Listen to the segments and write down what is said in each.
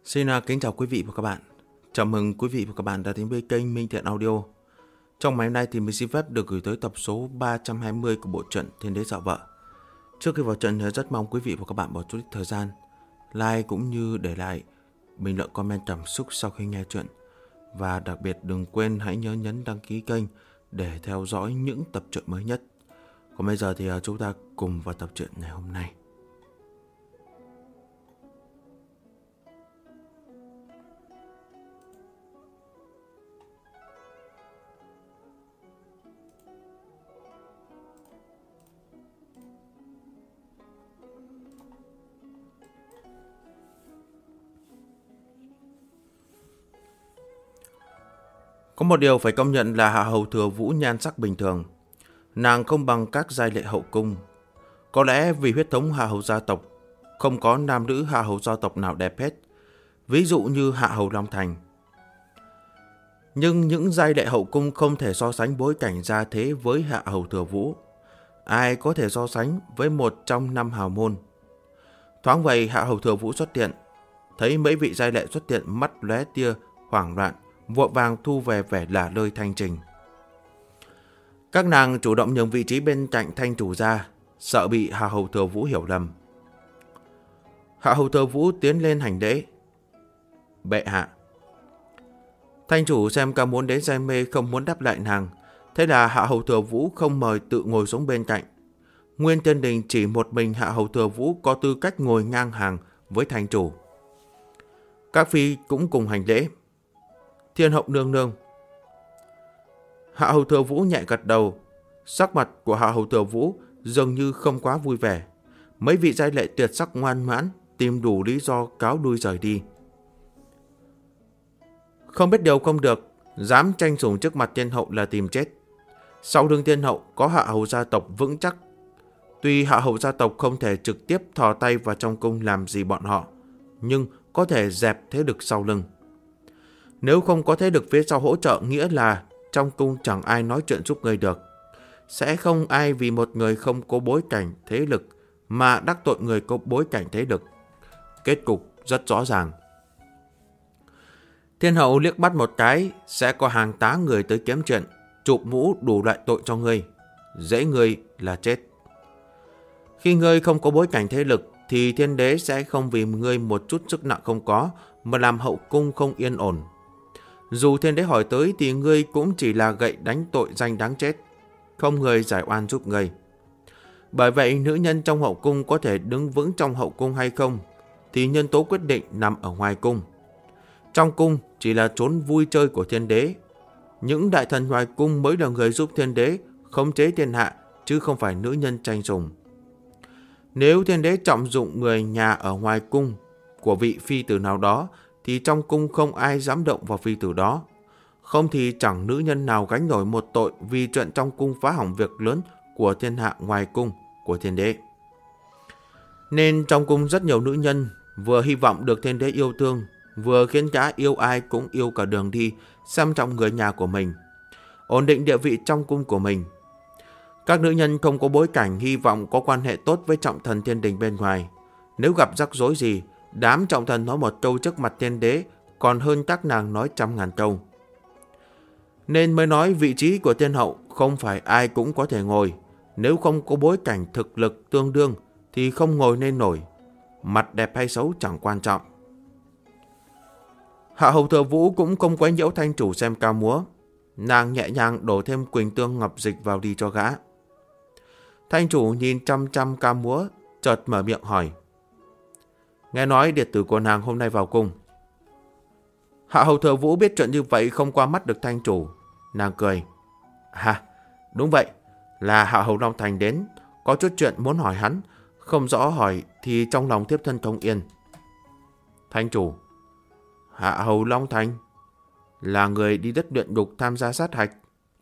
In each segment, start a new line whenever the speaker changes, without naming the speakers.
Xin kính chào quý vị và các bạn. Chào mừng quý vị và các bạn đã đến với kênh Minh Thiện Audio. Trong ngày hôm nay thì mình xin phép được gửi tới tập số 320 của bộ truyện Thiên Đế Dạo Vợ. Trước khi vào trận, rất mong quý vị và các bạn bỏ chút thời gian like cũng như để lại bình luận comment cảm xúc sau khi nghe chuyện. Và đặc biệt đừng quên hãy nhớ nhấn đăng ký kênh để theo dõi những tập truyện mới nhất. Còn bây giờ thì chúng ta cùng vào tập truyện ngày hôm nay. Có một điều phải công nhận là Hạ Hầu Thừa Vũ nhan sắc bình thường. Nàng không bằng các giai lệ hậu cung. Có lẽ vì huyết thống Hạ Hầu gia tộc, không có nam nữ Hạ Hầu gia tộc nào đẹp hết. Ví dụ như Hạ Hầu Long Thành. Nhưng những giai lệ hậu cung không thể so sánh bối cảnh gia thế với Hạ Hầu Thừa Vũ. Ai có thể so sánh với một trong 5 hào môn. Thoáng vậy Hạ Hầu Thừa Vũ xuất hiện. Thấy mấy vị giai lệ xuất hiện, mắt lóe tia hoảng loạn, vội vàng thu về vẻ lả lơi thanh trình. Các nàng chủ động nhường vị trí bên cạnh thanh chủ ra, sợ bị Hạ Hầu Thừa Vũ hiểu lầm. Hạ Hầu Thừa Vũ tiến lên hành lễ. Bệ hạ. Thanh chủ xem ca muốn đến say mê không muốn đáp lại nàng, thế là Hạ Hầu Thừa Vũ không mời tự ngồi xuống bên cạnh. Nguyên Thiên Đình chỉ một mình Hạ Hầu Thừa Vũ có tư cách ngồi ngang hàng với thanh chủ. Các phi cũng cùng hành lễ. Thiên hậu nương nương. Hạ Hầu Thừa Vũ nhẹ gật đầu. Sắc mặt của Hạ Hầu Thừa Vũ dường như không quá vui vẻ. Mấy vị giai lệ tuyệt sắc ngoan ngoãn tìm đủ lý do cáo lui rời đi. Không biết điều không được, dám tranh sủng trước mặt thiên hậu là tìm chết. Sau lưng thiên hậu có Hạ Hầu gia tộc vững chắc. Tuy Hạ Hầu gia tộc không thể trực tiếp thò tay vào trong cung làm gì bọn họ, nhưng có thể dẹp thế lực sau lưng. Nếu không có thế lực phía sau hỗ trợ, nghĩa là trong cung chẳng ai nói chuyện giúp người được. Sẽ không ai vì một người không có bối cảnh thế lực mà đắc tội người có bối cảnh thế lực. Kết cục rất rõ ràng. Thiên hậu liếc bắt một cái, sẽ có hàng tá người tới kiếm chuyện, chụp mũ đủ loại tội cho ngươi. Dễ ngươi là chết. Khi ngươi không có bối cảnh thế lực thì thiên đế sẽ không vì ngươi một chút sức nặng không có mà làm hậu cung không yên ổn. Dù thiên đế hỏi tới thì ngươi cũng chỉ là gậy đánh tội danh đáng chết, không người giải oan giúp ngươi. Bởi vậy nữ nhân trong hậu cung có thể đứng vững trong hậu cung hay không thì nhân tố quyết định nằm ở ngoài cung. Trong cung chỉ là chốn vui chơi của thiên đế. Những đại thần ngoài cung mới là người giúp thiên đế khống chế thiên hạ, chứ không phải nữ nhân tranh sủng. Nếu thiên đế trọng dụng người nhà ở ngoài cung của vị phi tử nào đó thì trong cung không ai dám động vào phi tử đó. Không thì chẳng nữ nhân nào gánh nổi một tội vì chuyện trong cung phá hỏng việc lớn của thiên hạ ngoài cung của thiên đế. Nên trong cung rất nhiều nữ nhân vừa hy vọng được thiên đế yêu thương, vừa khiến cả yêu ai cũng yêu cả đường đi, xem trọng người nhà của mình, ổn định địa vị trong cung của mình. Các nữ nhân không có bối cảnh hy vọng có quan hệ tốt với trọng thần thiên đình bên ngoài. Nếu gặp rắc rối gì, đám trọng thần nói một câu trước mặt thiên đế còn hơn các nàng nói 100.000 câu. Nên mới nói vị trí của thiên hậu không phải ai cũng có thể ngồi. Nếu không có bối cảnh thực lực tương đương thì không ngồi nên nổi. Mặt đẹp hay xấu chẳng quan trọng. Hạ Hầu Thừa Vũ cũng không quấy nhiễu thanh chủ xem ca múa. Nàng nhẹ nhàng đổ thêm quỳnh tương ngọc dịch vào đi cho gã. Thanh chủ nhìn chăm chăm ca múa, chợt mở miệng hỏi. Nghe nói điệt tử của nàng hôm nay vào cung. Hạ Hầu Thừa Vũ biết chuyện như vậy không qua mắt được thanh chủ. Nàng cười. Đúng vậy, là Hạ Hầu Long Thành đến, có chút chuyện muốn hỏi hắn, không rõ hỏi thì trong lòng thiếp thân không yên. Thanh chủ. Hạ Hầu Long Thành là người đi đất luyện ngục tham gia sát hạch.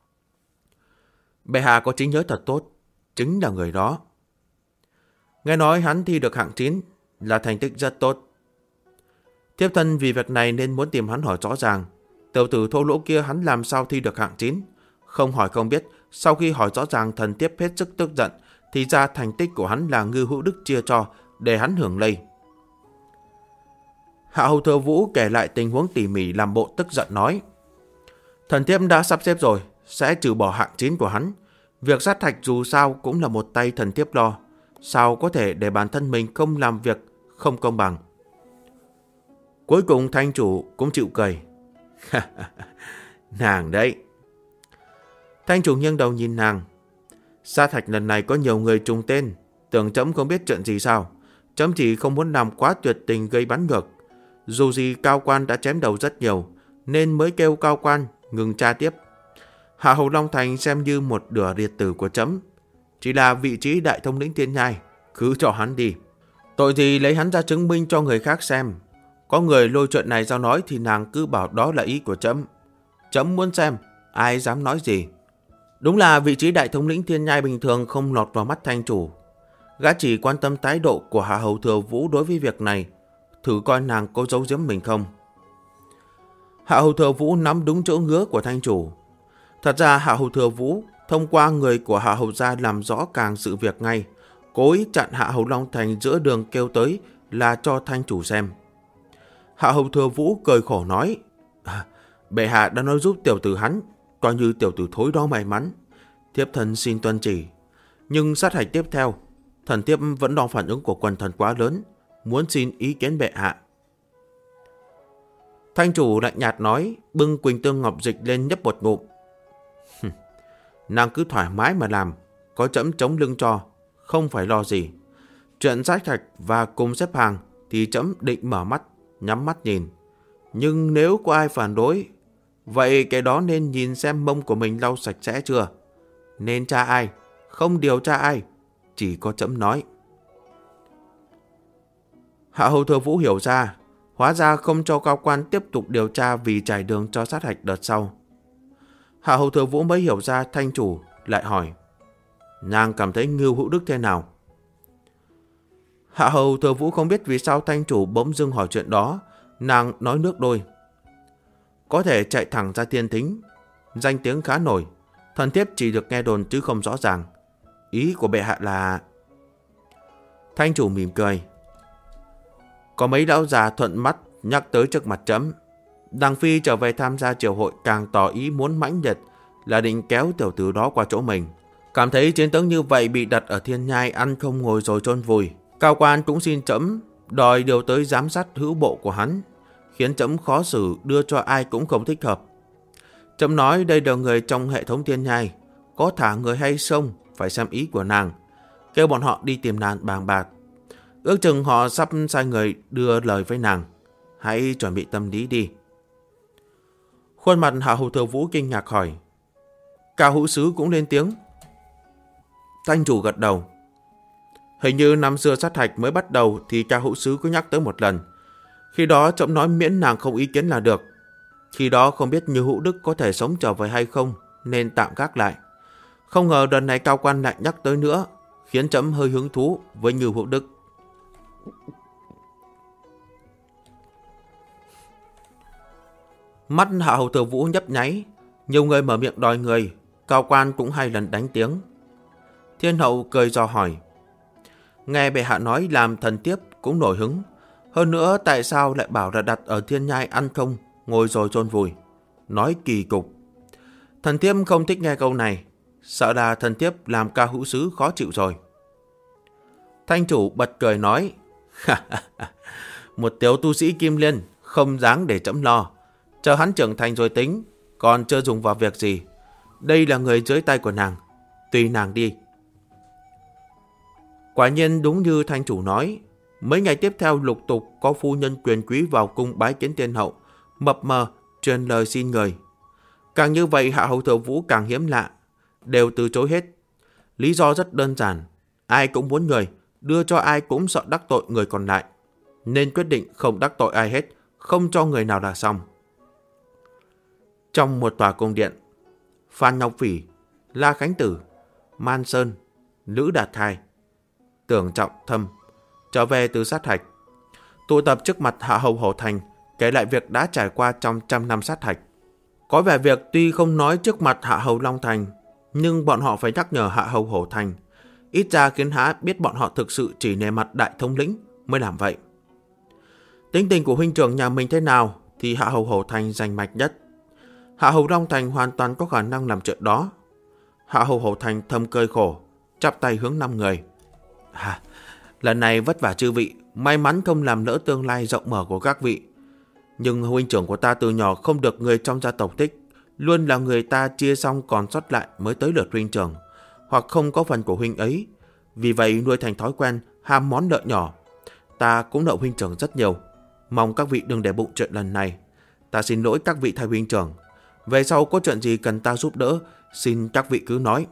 Bệ hạ có trí nhớ thật tốt, chính là người đó. Nghe nói hắn thi được hạng 9, là thành tích rất tốt. Thiếp thân vì việc này nên muốn tìm hắn hỏi rõ ràng. Tiểu tử thô lỗ kia hắn làm sao thi được hạng 9? Không hỏi không biết, sau khi hỏi rõ ràng thần thiếp hết sức tức giận, thì ra thành tích của hắn là Ngư Hữu Đức chia cho, để hắn hưởng lây. Hạ Hầu Thừa Vũ kể lại tình huống tỉ mỉ, làm bộ tức giận nói: Thần thiếp đã sắp xếp rồi, sẽ trừ bỏ hạng 9 của hắn. Việc sát thạch dù sao cũng là một tay thần thiếp lo, sao có thể để bản thân mình không làm việc không công bằng. Cuối cùng thanh chủ cũng chịu cười. Nàng đấy. Thanh chủ nghiêng đầu nhìn nàng. Sát thạch lần này có nhiều người trùng tên, tưởng trẫm không biết chuyện gì sao? Trẫm chỉ không muốn làm quá tuyệt tình gây bắn ngược. Dù gì cao quan đã chém đầu rất nhiều, nên mới kêu cao quan ngừng tra tiếp. Hạ Hầu Long Thành xem như một nửa điệt tử của trẫm, chỉ là vị trí đại thống lĩnh Thiên Nhai, cứ cho hắn đi. Tội gì lấy hắn ra chứng minh cho người khác xem. Có người lôi chuyện này ra nói thì nàng cứ bảo đó là ý của trẫm. Trẫm muốn xem, ai dám nói gì. Đúng là vị trí đại thống lĩnh Thiên Nhai bình thường không lọt vào mắt thanh chủ. Gã chỉ quan tâm thái độ của Hạ Hầu Thừa Vũ đối với việc này, thử coi nàng có giấu giếm mình không. Hạ Hầu Thừa Vũ nắm đúng chỗ ngứa của thanh chủ. Thật ra Hạ Hầu Thừa Vũ thông qua người của Hạ Hầu gia làm rõ càng sự việc ngay, cố ý chặn Hạ Hầu Long Thành giữa đường kêu tới là cho thanh chủ xem. Hạ Hầu Thừa Vũ cười khổ nói: Bệ hạ đã nói giúp tiểu tử hắn, coi như tiểu tử thối đó may mắn. Thiếp thần xin tuân chỉ. Nhưng sát hạch tiếp theo, thần thiếp vẫn đo phản ứng của quần thần quá lớn, muốn xin ý kiến bệ hạ. Thanh chủ lạnh nhạt nói, bưng Quỳnh Tương Ngọc Dịch lên nhấp một ngụm. Nàng cứ thoải mái mà làm, có trẫm chống lưng cho, không phải lo gì. Chuyện sát hạch và cùng xếp hàng thì trẫm định mở mắt, nhắm mắt nhìn. Nhưng nếu có ai phản đối, vậy cái đó nên nhìn xem mông của mình lau sạch sẽ chưa. Nên tra ai, không điều tra ai, chỉ có trẫm nói. Hạ Hầu Thừa Vũ hiểu ra, hóa ra không cho cao quan tiếp tục điều tra vì trải đường cho sát hạch đợt sau. Hạ Hầu Thừa Vũ mới hiểu ra thanh chủ, lại hỏi: Nàng cảm thấy Ngưu Hữu Đức thế nào? Hạ Hầu Thừa Vũ không biết vì sao thanh chủ bỗng dưng hỏi chuyện đó, nàng nói nước đôi. Có thể chạy thẳng ra Thiên Thính, danh tiếng khá nổi, thần thiếp chỉ được nghe đồn chứ không rõ ràng. Ý của bệ hạ là... Thanh chủ mỉm cười. Có mấy lão già thuận mắt nhắc tới trước mặt trẫm, Đằng Phi trở về tham gia triều hội càng tỏ ý muốn mãnh liệt là định kéo tiểu tử đó qua chỗ mình. Cảm thấy chiến tướng như vậy bị đặt ở Thiên Nhai ăn không ngồi rồi chôn vùi. Cao quan cũng xin trẫm đòi điều tới giám sát hữu bộ của hắn, khiến trẫm khó xử, đưa cho ai cũng không thích hợp. Trẫm nói đây đều người trong hệ thống Thiên Nhai, có thả người hay không phải xem ý của nàng, kêu bọn họ đi tìm nàng bàn bạc. Ước chừng họ sắp sai người đưa lời với nàng, hãy chuẩn bị tâm lý đi. Khuôn mặt Hạ Hầu Thừa Vũ kinh ngạc hỏi: Cao hữu sứ cũng lên tiếng. Thanh chủ gật đầu. Hình như năm xưa sát hạch mới bắt đầu thì Cao hữu sứ có nhắc tới một lần. Khi đó trẫm nói miễn nàng không ý kiến là được. Khi đó không biết Như Hữu Đức có thể sống trở về hay không, nên tạm gác lại. Không ngờ đợt này cao quan lại nhắc tới nữa, khiến trẫm hơi hứng thú với Như Hữu Đức. Mắt Hạ Hầu Thừa Vũ nhấp nháy, nhiều người mở miệng đòi người, cao quan cũng 2 lần đánh tiếng. Thiên hậu cười dò hỏi: Nghe bệ hạ nói làm thần tiếp cũng nổi hứng. Hơn nữa tại sao lại bảo là đặt ở Thiên Nhai ăn không, ngồi rồi chôn vùi? Nói kỳ cục. Thần thiếp không thích nghe câu này, sợ là thần thiếp làm Cao hữu sứ khó chịu rồi. Thanh chủ bật cười nói: Một tiểu tu sĩ Kim Liên không dáng để trẫm lo. Chờ hắn trưởng thành rồi tính, còn chưa dùng vào việc gì. Đây là người dưới tay của nàng, tùy nàng đi. Quả nhiên đúng như thanh chủ nói, mấy ngày tiếp theo lục tục có phu nhân quyền quý vào cung bái kiến tiên hậu, mập mờ truyền lời xin người. Càng như vậy Hạ Hầu Thừa Vũ càng hiếm lạ, đều từ chối hết. Lý do rất đơn giản, ai cũng muốn người, đưa cho ai cũng sợ đắc tội người còn lại, nên quyết định không đắc tội ai hết, không cho người nào là xong. Trong một tòa cung điện, Phan Ngọc Phỉ, La Khánh Tử, Man Sơn, Lữ Đạt Thai, Tưởng Trọng Thâm trở về từ sát hạch, tụ tập trước mặt Hạ Hầu Hổ Thành, kể lại việc đã trải qua trong 100 năm sát hạch. Có vẻ việc tuy không nói trước mặt Hạ Hầu Long Thành, nhưng bọn họ phải nhắc nhở Hạ Hầu Hổ Thành, ít ra khiến hắn biết bọn họ thực sự chỉ nề mặt đại thống lĩnh mới làm vậy. Tính tình của huynh trưởng nhà mình thế nào thì Hạ Hầu Hổ Thành rành mạch nhất. Hạ Hầu Long Thành hoàn toàn có khả năng làm chuyện đó. Hạ Hầu Hổ Thành thầm cười khổ, chắp tay hướng 5 người. Lần này vất vả chư vị, may mắn không làm lỡ tương lai rộng mở của các vị. Nhưng huynh trưởng của ta từ nhỏ không được người trong gia tộc thích, luôn là người ta chia xong còn sót lại mới tới lượt huynh trưởng, hoặc không có phần của huynh ấy. Vì vậy nuôi thành thói quen ham món nợ nhỏ. Ta cũng nợ huynh trưởng rất nhiều, mong các vị đừng để bụng chuyện lần này. Ta xin lỗi các vị thay huynh trưởng. Về sau có chuyện gì cần ta giúp đỡ, xin các vị cứ nói.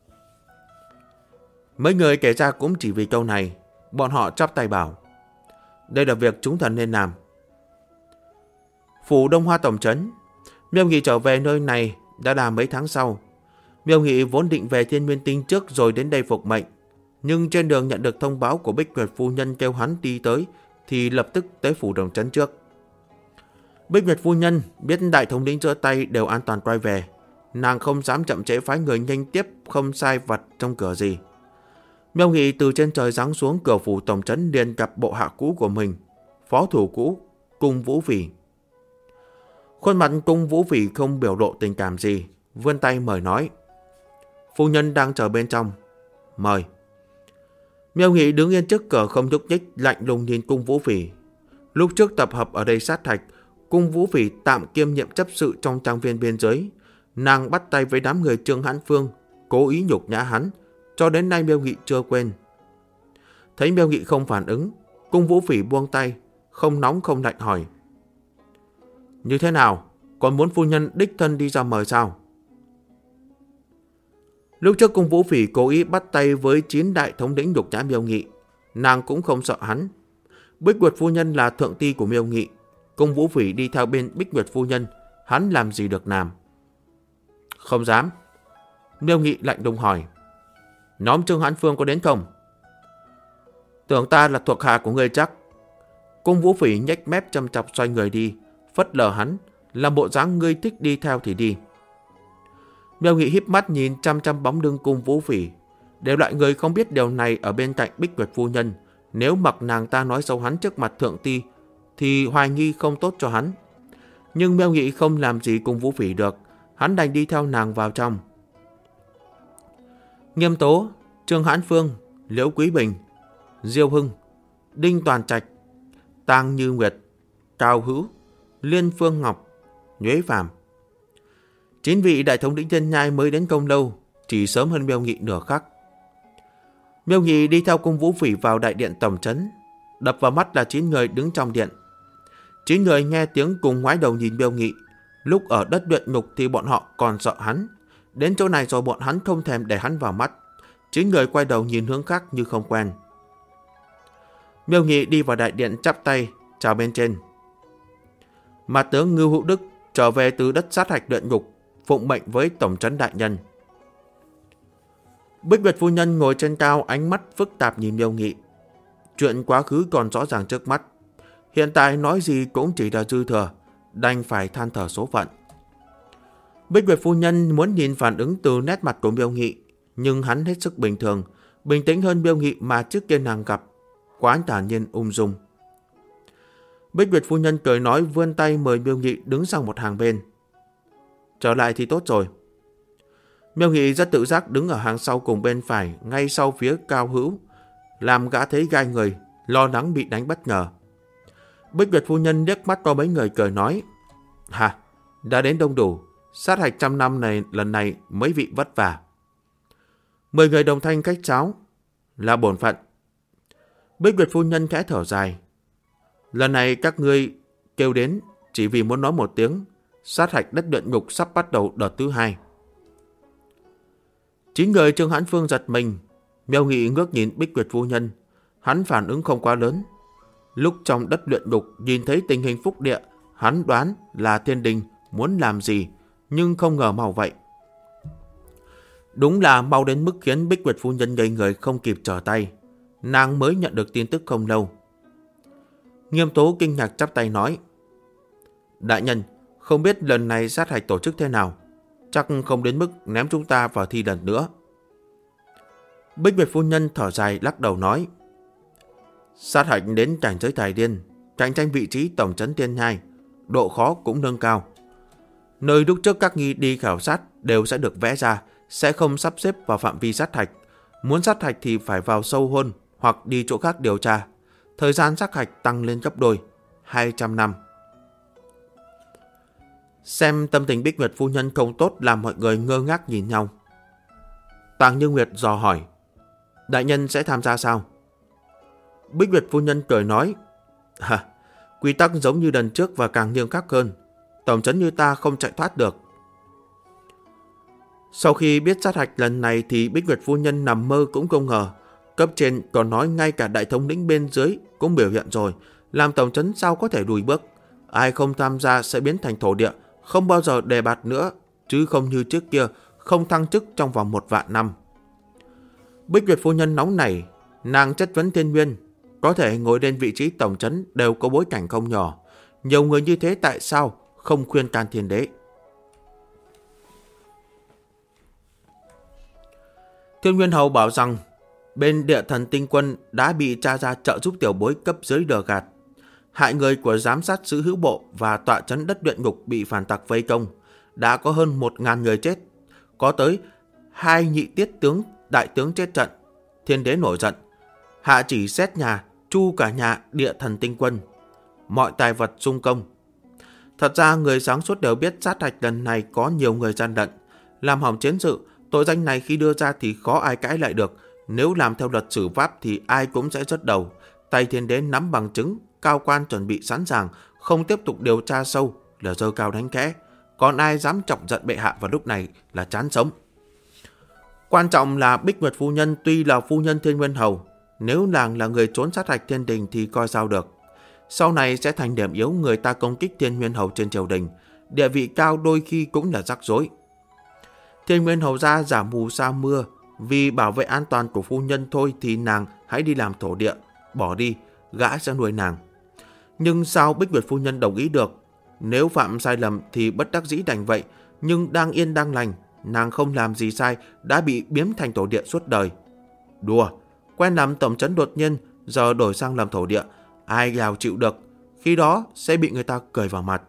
Mấy người kể ra cũng chỉ vì câu này. Bọn họ chắp tay bảo: đây là việc chúng thần nên làm. Phủ Đông Hoa tổng trấn, Miêu Nghị trở về nơi này đã là mấy tháng sau. Miêu Nghị vốn định về Thiên Nguyên Tinh trước rồi đến đây phục mệnh, nhưng trên đường nhận được thông báo của Bích Nguyệt phu nhân kêu hắn đi tới, thì lập tức tới phủ Đồng trấn trước. Bích Nguyệt phu nhân biết đại thống lĩnh giữa tay đều an toàn quay về, nàng không dám chậm trễ phái người nhanh tiếp không sai vặt trong cửa gì. Miêu Nghị từ trên trời giáng xuống cửa phủ tổng trấn liền gặp bộ hạ cũ của mình, phó thủ cũ Cung Vũ Phỉ. Khuôn mặt Cung Vũ Phỉ không biểu lộ tình cảm gì, vươn tay mời nói: phu nhân đang chờ bên trong, mời. Miêu Nghị đứng yên trước cửa không nhúc nhích, lạnh lùng nhìn Cung Vũ Phỉ. Lúc trước tập hợp ở đây sát thạch, Cung Vũ Phỉ tạm kiêm nhiệm chấp sự trong trang viên biên giới. Nàng bắt tay với đám người Trương Hãn Phương, cố ý nhục nhã hắn, cho đến nay Miêu Nghị chưa quên. Thấy Miêu Nghị không phản ứng, Cung Vũ Phỉ buông tay, không nóng không lạnh hỏi: như thế nào, còn muốn phu nhân đích thân đi ra mời sao? Lúc trước Cung Vũ Phỉ cố ý bắt tay với 9 đại thống lĩnh nhục nhã Miêu Nghị, nàng cũng không sợ hắn. Bích Nguyệt phu nhân là thượng ti của Miêu Nghị, Cung Vũ Phỉ đi theo bên Bích Nguyệt phu nhân, hắn làm gì được làm? Không dám. Miêu Nghị lạnh lùng hỏi: nhóm Trương Hãn Phương có đến không? Tưởng ta là thuộc hạ của ngươi chắc. Cung Vũ Phỉ nhếch mép châm chọc xoay người đi, phất lờ hắn, làm bộ dáng ngươi thích đi theo thì đi. Miêu Nghị híp mắt nhìn chăm chăm bóng lưng Cung Vũ Phỉ. Đều loại người không biết điều này ở bên cạnh Bích Nguyệt phu nhân, nếu mặc nàng ta nói xấu hắn trước mặt thượng ti thì hoài nghi không tốt cho hắn. Nhưng Miêu Nghị không làm gì Cung Vũ Phỉ được, hắn đành đi theo nàng vào trong. Nghiêm Tố, Trương Hãn Phương, Liễu Quý Bình, Diêu Hưng, Đinh Toàn Trạch, Tang Như Nguyệt, Cao Hữu, Liên Phương Ngọc, Nhuế Phàm, 9 vị đại thống lĩnh Thiên Nhai mới đến Công Lâu, chỉ sớm hơn Miêu Nghị nửa khắc. Miêu Nghị đi theo Cung Vũ Phỉ vào đại điện tổng trấn, đập vào mắt là 9 người đứng trong điện. 9 người nghe tiếng cùng ngoái đầu nhìn Miêu Nghị. Lúc ở đất luyện ngục thì bọn họ còn sợ hắn, đến chỗ này rồi bọn hắn không thèm để hắn vào mắt. 9 người quay đầu nhìn hướng khác như không quen. Miêu Nghị đi vào đại điện chắp tay chào bên trên: mà tướng Ngưu Hữu Đức trở về từ đất sát hạch luyện ngục, phụng mệnh với tổng trấn đại nhân. Bích Nguyệt phu nhân ngồi trên cao, ánh mắt phức tạp nhìn Miêu Nghị. Chuyện quá khứ còn rõ ràng trước mắt, hiện tại nói gì cũng chỉ là dư thừa, đành phải than thở số phận. Bích Nguyệt phu nhân muốn nhìn phản ứng từ nét mặt của Miêu Nghị, nhưng hắn hết sức bình thường, bình tĩnh hơn Miêu Nghị mà trước kia nàng gặp, quá thản nhiên ung dung. Bích Nguyệt phu nhân cười nói, vươn tay mời Miêu Nghị đứng sang một hàng bên. Trở lại thì tốt rồi. Miêu Nghị rất tự giác đứng ở hàng sau cùng bên phải, ngay sau phía Cao Hữu, làm gã thấy gai người, lo lắng bị đánh bất ngờ. Bích Nguyệt phu nhân liếc mắt qua mấy người cười nói: Hà, đã đến đông đủ, sát hạch 100 năm này lần này mấy vị vất vả. 10 người đồng thanh khách sáo: là bổn phận. Bích Nguyệt phu nhân khẽ thở dài: lần này các ngươi kêu đến chỉ vì muốn nói một tiếng, sát hạch đất luyện ngục sắp bắt đầu đợt thứ 2. 9 người Trương Hãn Phương giật mình. Miêu Nghị ngước nhìn Bích Nguyệt phu nhân, hắn phản ứng không quá lớn. Lúc trong đất luyện ngục nhìn thấy tình hình phúc địa, hắn đoán là thiên đình muốn làm gì, nhưng không ngờ mau vậy. Đúng là mau đến mức khiến Bích Nguyệt phu nhân ngây người không kịp trở tay. Nàng mới nhận được tin tức không lâu. Nghiêm Tố kinh ngạc chắp tay nói: đại nhân, không biết lần này sát hạch tổ chức thế nào, chắc không đến mức ném chúng ta vào thi lần nữa. Bích Nguyệt phu nhân thở dài lắc đầu nói: sát hạch đến cảnh giới tài điên, cạnh tranh vị trí tổng trấn Tiên Nhai, độ khó cũng nâng cao. Nơi lúc trước các nghi đi khảo sát đều sẽ được vẽ ra, sẽ không sắp xếp vào phạm vi sát hạch. Muốn sát hạch thì phải vào sâu hơn hoặc đi chỗ khác điều tra. Thời gian sát hạch tăng lên gấp đôi, 200 năm. Xem tâm tình Bích Nguyệt phu nhân không tốt làm mọi người ngơ ngác nhìn nhau. Tàng Như Nguyệt dò hỏi, đại nhân sẽ tham gia sao? Bích Nguyệt phu nhân cười nói, quy tắc giống như lần trước và càng nghiêm khắc hơn. Tổng trấn như ta không chạy thoát được. Sau khi biết sát hạch lần này thì Bích Nguyệt phu nhân nằm mơ cũng không ngờ. Cấp trên còn nói ngay cả đại thống lĩnh bên dưới cũng biểu hiện rồi. Làm tổng trấn sao có thể lùi bước. Ai không tham gia sẽ biến thành thổ địa, không bao giờ đề bạt nữa, chứ không như trước kia không thăng chức trong vòng 1 vạn năm. Bích Nguyệt phu nhân nóng nảy, nàng chất vấn Thiên Nguyên. Có thể ngồi lên vị trí tổng trấn đều có bối cảnh không nhỏ. Nhiều người như thế tại sao không khuyên can Thiên Đế? Thiên Nguyên Hầu bảo rằng bên Địa Thần Tinh Quân đã bị tra ra trợ giúp tiểu bối cấp dưới lừa gạt. Hại người của giám sát sứ hữu bộ và tọa trấn đất luyện ngục bị phản tặc vây công. Đã có hơn 1000 người chết. Có tới 2 nhị tiết tướng, đại tướng chết trận. Thiên Đế nổi giận. Hạ chỉ xét nhà, tru cả nhà Địa Thần Tinh Quân. Mọi tài vật sung công. Thật ra người sáng suốt đều biết sát hạch lần này có nhiều người gian lận. Làm hỏng chiến sự, tội danh này khi đưa ra thì khó ai cãi lại được. Nếu làm theo luật xử pháp thì ai cũng sẽ rớt đầu. Tay Thiên Đế nắm bằng chứng, cao quan chuẩn bị sẵn sàng, không tiếp tục điều tra sâu là giơ cao đánh khẽ. Còn ai dám chọc giận bệ hạ vào lúc này là chán sống. Quan trọng là Bích Nguyệt phu nhân tuy là phu nhân Thiên Nguyên Hầu, nếu nàng là người trốn sát hạch thiên đình thì coi sao được. Sau này sẽ thành điểm yếu người ta công kích Thiên Nguyên Hầu trên triều đình. Địa vị cao đôi khi cũng là rắc rối. Thiên Nguyên Hầu ra giả mù sa mưa, vì bảo vệ an toàn của phu nhân thôi thì nàng hãy đi làm thổ địa, bỏ đi, gã sẽ nuôi nàng. Nhưng sao Bích Nguyệt phu nhân đồng ý được? Nếu phạm sai lầm thì bất đắc dĩ đành vậy, nhưng đang yên đang lành, nàng không làm gì sai đã bị biếm thành thổ địa suốt đời. Đùa, quen làm tổng trấn đột nhiên giờ đổi sang làm thổ địa, ai nào chịu được, khi đó sẽ bị người ta cười vào mặt.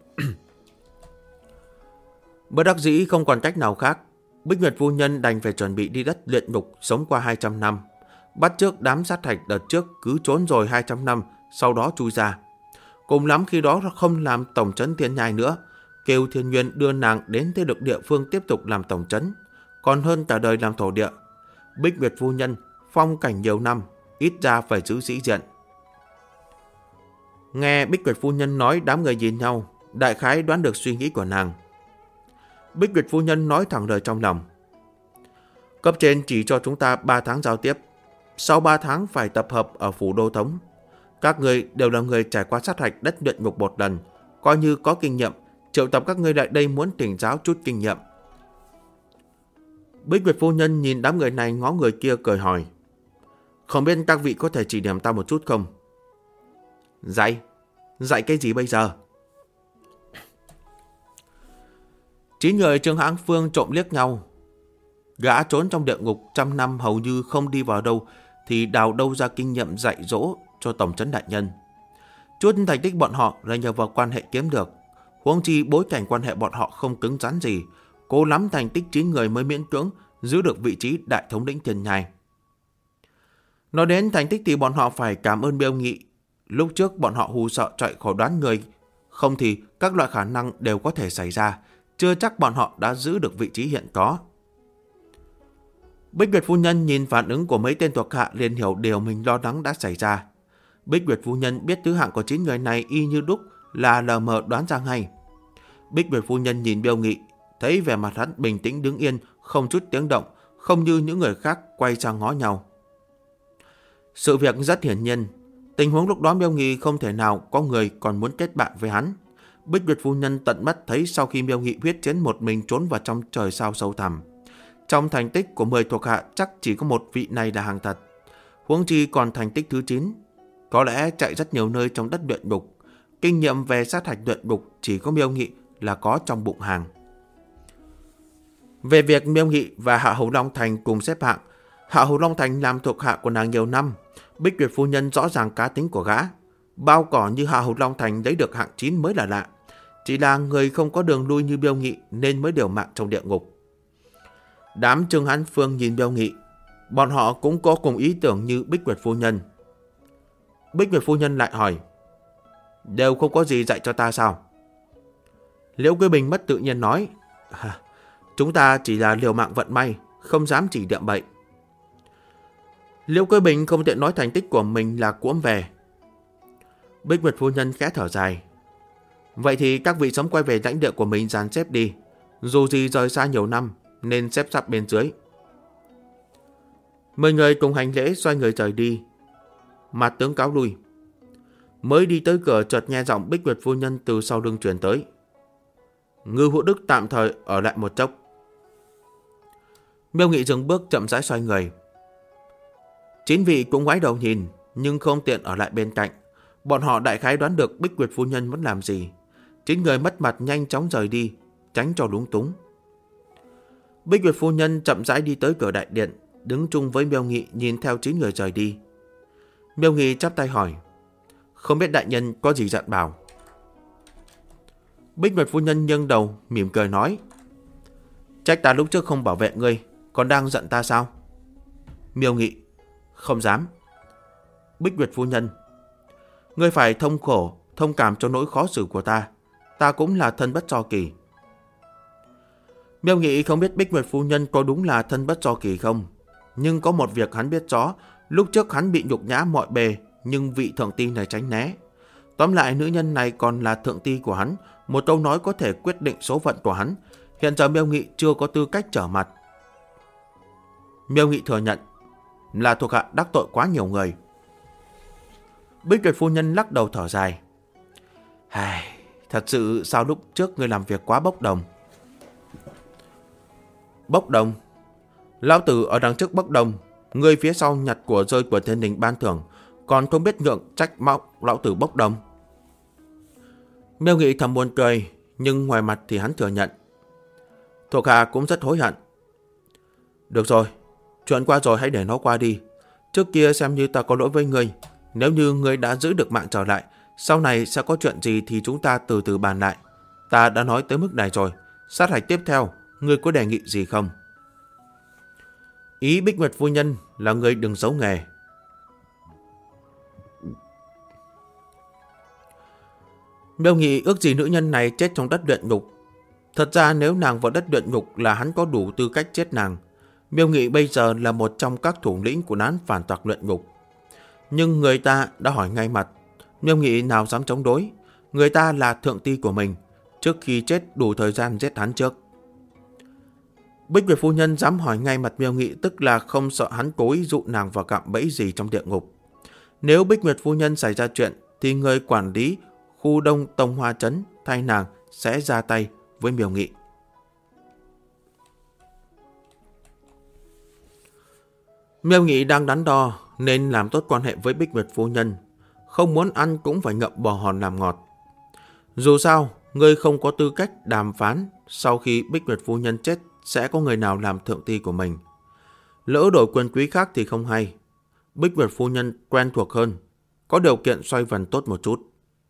Bất đắc dĩ không còn cách nào khác, Bích Nguyệt phu nhân đành phải chuẩn bị đi đất luyện ngục sống qua 200 năm. Bắt trước đám sát hạch đợt trước cứ trốn rồi 200 năm, sau đó chui ra. Cùng lắm khi đó không làm tổng trấn Thiên Nhai nữa, kêu Thiên Nguyên đưa nàng đến thế lực địa phương tiếp tục làm tổng trấn, còn hơn cả đời làm thổ địa. Bích Nguyệt phu nhân phong cảnh nhiều năm, ít ra phải giữ sĩ diện. Nghe Bích Nguyệt phu nhân nói, đám người nhìn nhau, đại khái đoán được suy nghĩ của nàng. Bích Nguyệt phu nhân nói thẳng lời trong lòng. Cấp trên chỉ cho chúng ta 3 tháng giao tiếp. Sau 3 tháng phải tập hợp ở phủ đô thống. Các người đều là người trải qua sát hạch đất luyện ngục 1 lần, coi như có kinh nghiệm, triệu tập các người lại đây muốn thỉnh giáo chút kinh nghiệm. Bích Nguyệt phu nhân nhìn đám người này ngó người kia cười hỏi. Không biết các vị có thể chỉ điểm ta một chút không? Dạy cái gì bây giờ? 9 người Trương Hãng Phương trộm liếc nhau. Gã trốn trong địa ngục 100 năm hầu như không đi vào đâu, thì đào đâu ra kinh nghiệm dạy dỗ cho tổng trấn đại nhân. Chút thành tích bọn họ là nhờ vào quan hệ kiếm được. Huống chi bối cảnh quan hệ bọn họ không cứng rắn gì, cố lắm thành tích 9 người mới miễn cưỡng giữ được vị trí đại thống lĩnh Thiên Nhai. Nói đến thành tích thì bọn họ phải cảm ơn Miêu Nghị. Lúc trước bọn họ hù sợ chạy khỏi đoán người, không thì các loại khả năng đều có thể xảy ra, chưa chắc bọn họ đã giữ được vị trí hiện có. Bích Nguyệt phu nhân nhìn phản ứng của mấy tên thuộc hạ liền hiểu điều mình lo lắng đã xảy ra. Bích Nguyệt phu nhân biết thứ hạng của 9 người này y như đúc là lờ mờ đoán ra ngay. Bích Nguyệt phu nhân nhìn Miêu Nghị, thấy vẻ mặt hắn bình tĩnh đứng yên, không chút tiếng động, không như những người khác quay sang ngó nhau. Sự việc rất hiển nhiên, tình huống lúc đó Miêu Nghị không thể nào có người còn muốn kết bạn với hắn. Bích Nguyệt phu nhân tận mắt thấy sau khi Miêu Nghị huyết chiến một mình trốn vào trong trời sao sâu thẳm. Trong thành tích của 10 thuộc hạ chắc chỉ có một vị này là hàng thật. Huống chi còn thành tích thứ 9. Có lẽ chạy rất nhiều nơi trong đất luyện ngục. Kinh nghiệm về sát hạch luyện ngục chỉ có Miêu Nghị là có trong bụng hàng. Về việc Miêu Nghị và Hạ Hầu Long Thành cùng xếp hạng, Hạ Hầu Long Thành làm thuộc hạ của nàng nhiều năm. Bích Nguyệt phu nhân rõ ràng cá tính của gã. Bao cỏ như Hạ Hầu Long Thành lấy được hạng 9 mới là lạ. Chỉ là người không có đường lui như Miêu Nghị nên mới liều mạng trong địa ngục. Đám Trương Hán Phương nhìn Miêu Nghị. Bọn họ cũng có cùng ý tưởng như Bích Nguyệt phu nhân. Bích Nguyệt phu nhân lại hỏi, đều không có gì dạy cho ta sao? Liễu Quý Bình mất tự nhiên nói, chúng ta chỉ là liều mạng vận may, không dám chỉ điểm bậy. Liễu Quý Bình không tiện nói thành tích của mình là cuỗm về. Bích Nguyệt phu nhân khẽ thở dài. Vậy thì các vị sớm quay về lãnh địa của mình dàn xếp đi. Dù gì rời xa nhiều năm nên xếp sắp bên dưới. 10 người cùng hành lễ xoay người rời đi. Mặt tướng cáo lui. Mới đi tới cửa chợt nghe giọng Bích Nguyệt phu nhân từ sau lưng truyền tới. Ngư Hữu Đức tạm thời ở lại một chốc. Miêu Nghị dừng bước chậm rãi xoay người. 9 vị cũng ngoái đầu nhìn nhưng không tiện ở lại bên cạnh. Bọn họ đại khái đoán được Bích Nguyệt phu nhân muốn làm gì. 9 người mất mặt nhanh chóng rời đi, tránh cho lúng túng. Bích Nguyệt phu nhân chậm rãi đi tới cửa đại điện, đứng chung với Miêu Nghị nhìn theo 9 người rời đi. Miêu Nghị chắp tay hỏi, không biết đại nhân có gì dặn bảo. Bích Nguyệt phu nhân nghiêng đầu mỉm cười nói, trách ta lúc trước không bảo vệ ngươi, còn đang giận ta sao? Miêu Nghị, không dám. Bích Nguyệt phu nhân, ngươi phải thông khổ, thông cảm cho nỗi khó xử của ta. Ta cũng là thân bất do kỳ. Miêu Nghị không biết Bích Nguyệt phu nhân có đúng là thân bất do kỳ không. Nhưng có một việc hắn biết rõ, lúc trước hắn bị nhục nhã mọi bề, nhưng vị thượng ti này tránh né. Tóm lại nữ nhân này còn là thượng ti của hắn, một câu nói có thể quyết định số phận của hắn. Hiện giờ Miêu Nghị chưa có tư cách trở mặt. Miêu Nghị thừa nhận là thuộc hạ đắc tội quá nhiều người. Bích Nguyệt phu nhân lắc đầu thở dài. Thật sự sao lúc trước ngươi làm việc quá bốc đồng. Bốc đồng? Lão tử ở đằng trước bốc đồng, ngươi phía sau nhặt của rơi của thiên đình ban thưởng, còn không biết nhượng trách móc lão tử bốc đồng. Miêu Nghị thầm buồn cười, nhưng ngoài mặt thì hắn thừa nhận. Thuộc hạ cũng rất hối hận. Được rồi, chuyện qua rồi hãy để nó qua đi. Trước kia xem như ta có lỗi với ngươi. Nếu như ngươi đã giữ được mạng trở lại, sau này sẽ có chuyện gì thì chúng ta từ từ bàn lại. Ta đã nói tới mức này rồi. Sát hạch tiếp theo, ngươi có đề nghị gì không? Ý Bích Nguyệt phu nhân là ngươi đừng giấu nghề. Miêu Nghị ước gì nữ nhân này chết trong đất luyện ngục. Thật ra nếu nàng vào đất luyện ngục là hắn có đủ tư cách chết nàng. Miêu Nghị bây giờ là một trong các thủ lĩnh của đám phản tặc luyện ngục. Nhưng người ta đã hỏi ngay mặt. Miêu Nghị nào dám chống đối. Người ta là thượng ti của mình. Trước khi chết đủ thời gian giết hắn trước. Bích Nguyệt phu nhân dám hỏi ngay mặt Miêu Nghị, tức là không sợ hắn cố ý dụ nàng vào cạm bẫy gì trong địa ngục. Nếu Bích Nguyệt phu nhân xảy ra chuyện thì người quản lý khu Đông Tông Hoa Trấn thay nàng sẽ ra tay với Miêu Nghị. Miêu Nghị đang đắn đo nên làm tốt quan hệ với Bích Nguyệt phu nhân. Không muốn ăn cũng phải ngậm bò hòn làm ngọt. Dù sao, ngươi không có tư cách đàm phán. Sau khi Bích Nguyệt phu nhân chết, sẽ có người nào làm thượng ti của mình. Lỡ đổi quyền quý khác thì không hay. Bích Nguyệt phu nhân quen thuộc hơn, có điều kiện xoay vần tốt một chút.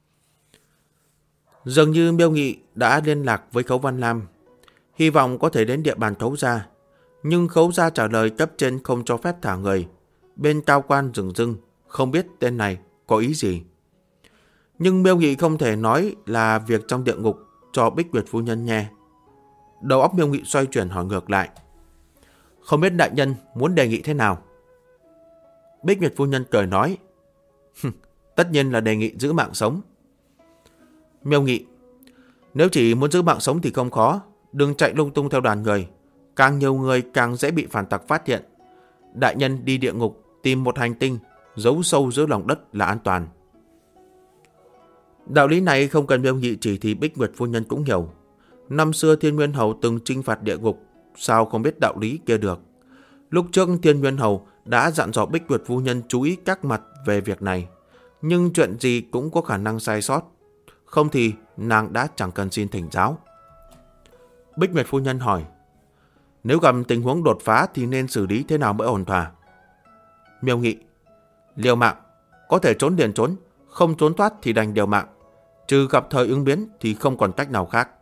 Dường như Miêu Nghị đã liên lạc với Khấu Văn Lam, hy vọng có thể đến địa bàn Khấu gia. Nhưng Khấu gia trả lời cấp trên không cho phép thả người. Bên cao quan dừng dưng, không biết tên này có ý gì. Nhưng Miêu Nghị không thể nói là việc trong địa ngục cho Bích Nguyệt phu nhân nghe. Đầu óc Miêu Nghị xoay chuyển hỏi ngược lại. Không biết đại nhân muốn đề nghị thế nào? Bích Nguyệt phu nhân cười nói. Tất nhiên là đề nghị giữ mạng sống. Miêu Nghị, nếu chỉ muốn giữ mạng sống thì không khó. Đừng chạy lung tung theo đoàn người. Càng nhiều người càng dễ bị phản tặc phát hiện. Đại nhân đi địa ngục tìm một hành tinh giấu sâu giữa lòng đất là an toàn. Đạo lý này không cần Miêu Nghị chỉ thì Bích Nguyệt phu nhân cũng hiểu. Năm xưa Thiên Nguyên Hầu từng chinh phạt địa ngục, sao không biết đạo lý kia được. Lúc trước Thiên Nguyên Hầu đã dặn dò Bích Nguyệt phu nhân chú ý các mặt về việc này. Nhưng chuyện gì cũng có khả năng sai sót. Không thì nàng đã chẳng cần xin thỉnh giáo. Bích Nguyệt phu nhân hỏi. Nếu gặp tình huống đột phá thì nên xử lý thế nào mới ổn thỏa? Miêu Nghị, liều mạng, có thể trốn liền trốn, không trốn thoát thì đành liều mạng, trừ gặp thời ứng biến thì không còn cách nào khác.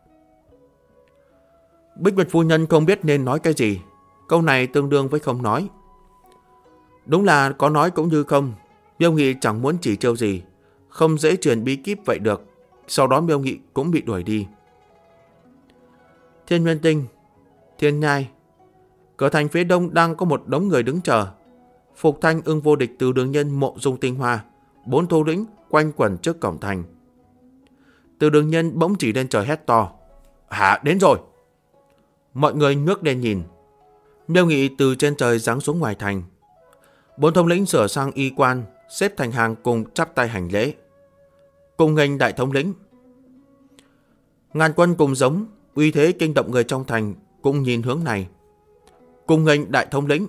Bích Nguyệt phu nhân không biết nên nói cái gì. Câu này tương đương với không nói. Đúng là có nói cũng như không. Miêu Nghị chẳng muốn chỉ trêu gì, không dễ truyền bí kíp vậy được. Sau đó Miêu Nghị cũng bị đuổi đi. Thiên Nguyên Tinh, Thiên Nhai, cửa thành phía đông đang có một đống người đứng chờ. Phục Thanh, Ưng Vô Địch, Từ Đường Nhân, Mộ Dung Tinh Hoa, 4 thủ lĩnh quanh quẩn trước cổng thành. Từ Đường Nhân bỗng chỉ lên trời hét to: "Hả, đến rồi!" Mọi người ngước lên nhìn. Miêu Nghị từ trên trời giáng xuống ngoài thành. 4 thống lĩnh sửa sang y quan, xếp thành hàng cùng chắp tay hành lễ. Cùng nghênh đại thống lĩnh. Ngàn quân cùng giống, uy thế kinh động người trong thành, cũng nhìn hướng này. Cùng nghênh đại thống lĩnh.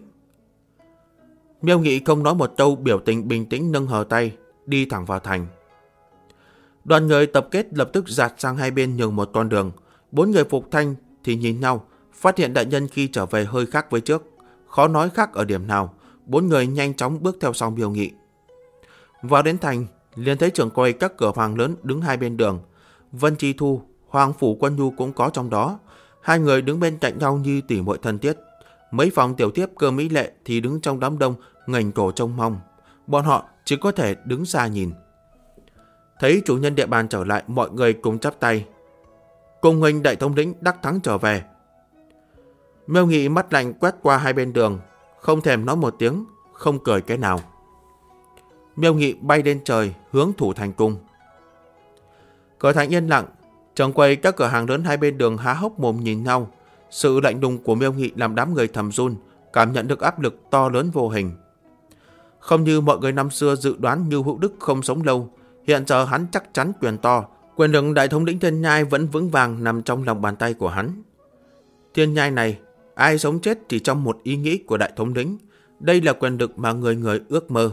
Miêu Nghị không nói một câu, biểu tình bình tĩnh nâng hờ tay, đi thẳng vào thành. Đoàn người tập kết lập tức dạt sang hai bên nhường một con đường. 4 người Phục Thanh thì nhìn nhau, phát hiện đại nhân khi trở về hơi khác với trước. Khó nói khác ở điểm nào, 4 người nhanh chóng bước theo sau Miêu Nghị. Vào đến thành, liền thấy trưởng quầy các cửa hàng lớn đứng hai bên đường. Vân Chi Thu, Hoàng Phủ Quân Nhu cũng có trong đó. Hai người đứng bên cạnh nhau như tỉ muội thân thiết. Mấy phòng tiểu thiếp Cơ Mỹ Lệ thì đứng trong đám đông, ngẩng cổ trông mong. Bọn họ chỉ có thể đứng xa nhìn. Thấy chủ nhân địa bàn trở lại, mọi người cùng chắp tay. Cùng nghênh đại thống lĩnh đắc thắng trở về. Miêu Nghị mắt lạnh quét qua hai bên đường, không thèm nói một tiếng, không cười cái nào. Miêu Nghị bay lên trời hướng thủ thành cung. Cửa thành yên lặng, trưởng quầy các cửa hàng lớn hai bên đường há hốc mồm nhìn nhau. Sự lạnh lùng của Miêu Nghị làm đám người thầm run, cảm nhận được áp lực to lớn vô hình. Không như mọi người năm xưa dự đoán Như Hữu Đức không sống lâu, hiện giờ hắn chắc chắn quyền to, quyền lực đại thống lĩnh Thiên Nhai vẫn vững vàng nằm trong lòng bàn tay của hắn. Thiên Nhai này, ai sống chết chỉ trong một ý nghĩ của đại thống lĩnh. Đây là quyền lực mà người người ước mơ.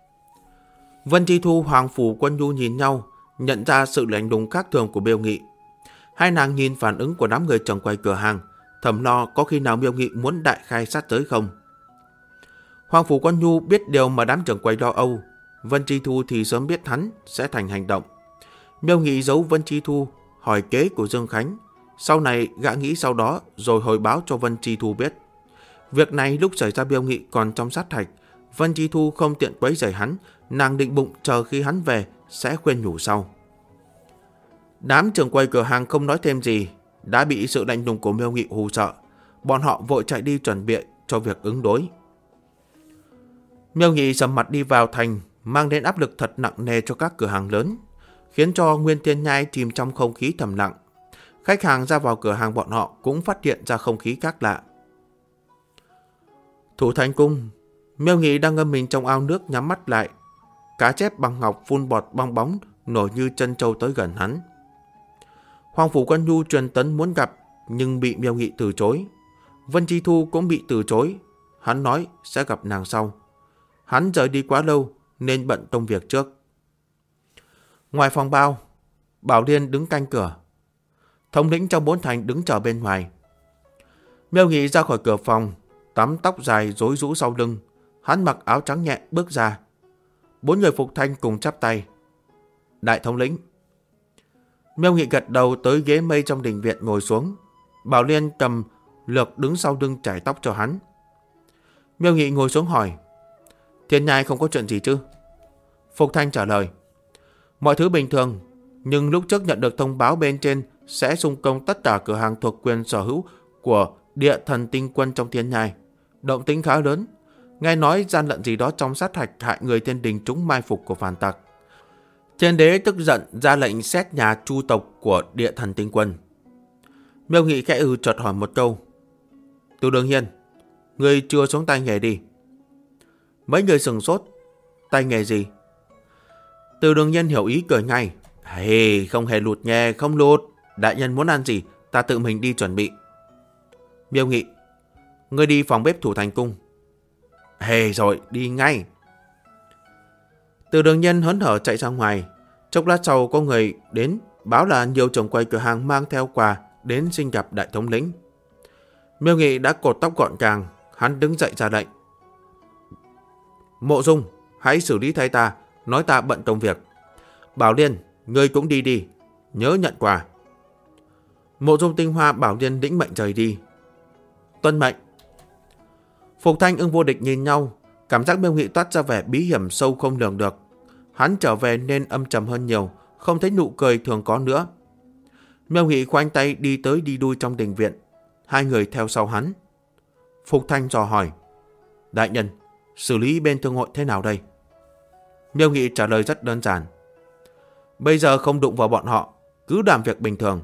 Vân Chi Thu, Hoàng Phủ Quân Nhu nhìn nhau, nhận ra sự lạnh lùng khác thường của Miêu Nghị. Hai nàng nhìn phản ứng của đám người trồng quầy cửa hàng, thầm lo có khi nào Miêu Nghị muốn đại khai sát giới không. Hoàng Phủ Quân Nhu biết điều mà đám trưởng quầy lo âu. Vân Chi Thu thì sớm biết hắn sẽ thành hành động. Miêu Nghị giấu Vân Chi Thu, hỏi kế của Dương Khánh. Sau này gã nghĩ sau đó rồi hồi báo cho Vân Chi Thu biết. Việc này lúc xảy ra Miêu Nghị còn trong sát hạch, Vân Chi Thu không tiện quấy rầy hắn, nàng định bụng chờ khi hắn về sẽ khuyên nhủ sau. Đám trưởng quầy cửa hàng không nói thêm gì, đã bị sự lạnh lùng của Miêu Nghị hù sợ. Bọn họ vội chạy đi chuẩn bị cho việc ứng đối. Miêu Nghị sầm mặt đi vào thành, mang đến áp lực thật nặng nề cho các cửa hàng lớn, khiến cho Nguyên Thiên Nhai chìm trong không khí trầm lặng. Khách hàng ra vào cửa hàng bọn họ cũng phát hiện ra không khí khác lạ. Thủ thành cung, Miêu Nghị đang ngâm mình trong ao nước nhắm mắt lại. Cá chép bằng ngọc phun bọt bong bóng nổi như chân trâu tới gần hắn. Hoàng Phủ Quân Nhu truyền tấn muốn gặp nhưng bị Miêu Nghị từ chối. Vân Chi Thu cũng bị từ chối. Hắn nói sẽ gặp nàng sau. Hắn rời đi quá lâu nên bận công việc trước. Ngoài phòng bao, Bảo Liên đứng canh cửa. Thống lĩnh trong 4 thành đứng chờ bên ngoài. Miêu Nghị ra khỏi cửa phòng, tắm tóc dài rối rũ sau lưng. Hắn mặc áo trắng nhẹ bước ra. 4 người Phục Thanh cùng chắp tay. Đại thống lĩnh. Miêu Nghị gật đầu tới ghế mây trong đình viện ngồi xuống. Bảo Liên cầm lược đứng sau lưng chải tóc cho hắn. Miêu Nghị ngồi xuống hỏi. Thiên Nhai không có chuyện gì chứ? Phục Thanh trả lời. Mọi thứ bình thường, nhưng lúc trước nhận được thông báo bên trên sẽ xung công tất cả cửa hàng thuộc quyền sở hữu của Địa Thần Tinh Quân trong Thiên Nhai. Động tĩnh khá lớn. Nghe nói gian lận gì đó trong sát hạch hại người thiên đình trúng mai phục của phản tặc. Thiên đế tức giận ra lệnh xét nhà chu tộc của Địa Thần Tinh Quân. Miêu Nghị khẽ chợt hỏi một câu. Từ Đường Hiên, ngươi chưa xuống tay nghề đi. Mấy người sừng sốt. Tay nghề gì? Từ Đường Hiên hiểu ý cười ngay. Hey, không hề lụt nghề, không lụt. Đại nhân muốn ăn gì, ta tự mình đi chuẩn bị. Miêu Nghị, ngươi đi phòng bếp thủ thành cung. Hey rồi, đi ngay. Từ Đường Nhân hớn hở chạy ra ngoài. Chốc lát sau có người đến báo là nhiều trưởng quầy cửa hàng mang theo quà đến xin gặp đại thống lĩnh. Miêu Nghị đã cột tóc gọn gàng, hắn đứng dậy ra lệnh. Mộ Dung, hãy xử lý thay ta, nói ta bận công việc. Bảo Liên, ngươi cũng đi đi, nhớ nhận quà. Mộ Dung Tinh Hoa bảo Liên lĩnh mệnh rời đi. Tuân mệnh. Phục Thanh, Ưng Vô Địch nhìn nhau, cảm giác Miêu Nghị toát ra vẻ bí hiểm sâu không lường được. Hắn trở về nên âm trầm hơn nhiều, không thấy nụ cười thường có nữa. Miêu Nghị khoanh tay đi tới đi lui trong đình viện, hai người theo sau hắn. Phục Thanh dò hỏi, đại nhân, xử lý bên thương hội thế nào đây? Miêu Nghị trả lời rất đơn giản, bây giờ không đụng vào bọn họ, cứ làm việc bình thường.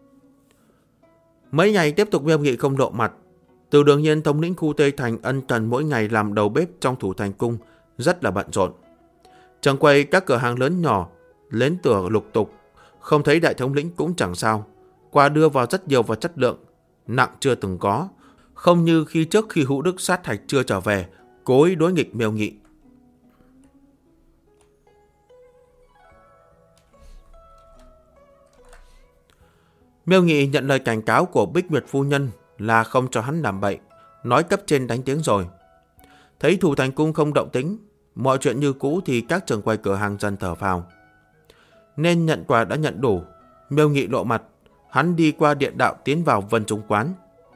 Mấy ngày tiếp tục Miêu Nghị không lộ mặt. Từ Đường Nhiên thống lĩnh khu Tây Thành ân cần mỗi ngày làm đầu bếp trong Thủ Thành Cung, rất là bận rộn. Trường quay các cửa hàng lớn nhỏ đến tửa lục tục, không thấy đại thống lĩnh cũng chẳng sao. Quà đưa vào rất nhiều và chất lượng, nặng chưa từng có, không như khi trước khi Hữu Đức sát hạch chưa trở về, cố ý đối nghịch Miêu Nghị. Miêu Nghị nhận lời cảnh cáo của Bích Nguyệt phu nhân là không cho hắn làm bậy, nói cấp trên đánh tiếng rồi. Thấy Thủ Thành Cung không động tĩnh, mọi chuyện như cũ thì các trường quay cửa hàng dần thở phào. Nên nhận quà đã nhận đủ, Miêu Nghị lộ mặt, hắn đi qua điện đạo tiến vào Vân Trung quán.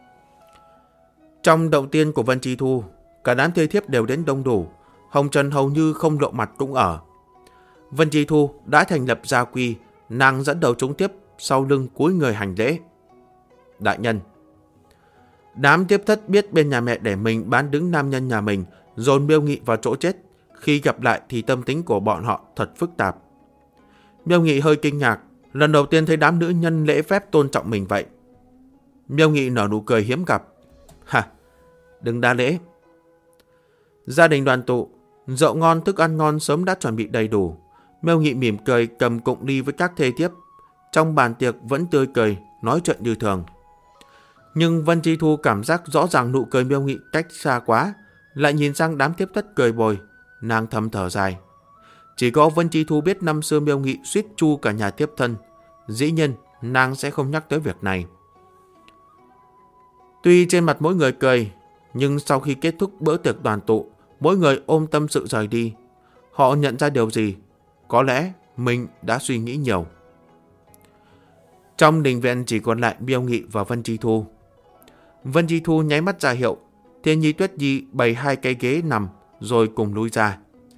Trong động tiên của Vân Chi Thu, cả đám thê thiếp đều đến đông đủ, Hồng Trần hầu như không lộ mặt cũng ở. Vân Chi Thu đã thành lập gia quy, nàng dẫn đầu chúng tiếp, sau lưng cúi người hành lễ. Đại nhân. Đám tiếp thất biết bên nhà mẹ để mình bán đứng nam nhân nhà mình, dồn Miêu Nghị vào chỗ chết. Khi gặp lại thì tâm tính của bọn họ thật phức tạp. Miêu Nghị hơi kinh ngạc, lần đầu tiên thấy đám nữ nhân lễ phép tôn trọng mình vậy. Miêu Nghị nở nụ cười hiếm gặp. Hả, đừng đa lễ. Gia đình đoàn tụ, rượu ngon thức ăn ngon sớm đã chuẩn bị đầy đủ. Miêu Nghị mỉm cười cầm cụng ly với các thê thiếp. Trong bàn tiệc vẫn tươi cười, nói chuyện như thường. Nhưng Vân Chi Thu cảm giác rõ ràng nụ cười Miêu Nghị cách xa quá, lại nhìn sang đám tiếp thất cười bồi, nàng thầm thở dài. Chỉ có Vân Chi Thu biết năm xưa Miêu Nghị suýt chu cả nhà tiếp thân, dĩ nhiên nàng sẽ không nhắc tới việc này. Tuy trên mặt mỗi người cười, nhưng sau khi kết thúc bữa tiệc đoàn tụ, mỗi người ôm tâm sự rời đi. Họ nhận ra điều gì? Có lẽ mình đã suy nghĩ nhiều. Trong đình viện chỉ còn lại Miêu Nghị và Vân Chi Thu. Vân Chi Thu nháy mắt ra hiệu, Thiên Nhi Tuyết Nhi bày 2 cái ghế nằm rồi cùng lui ra.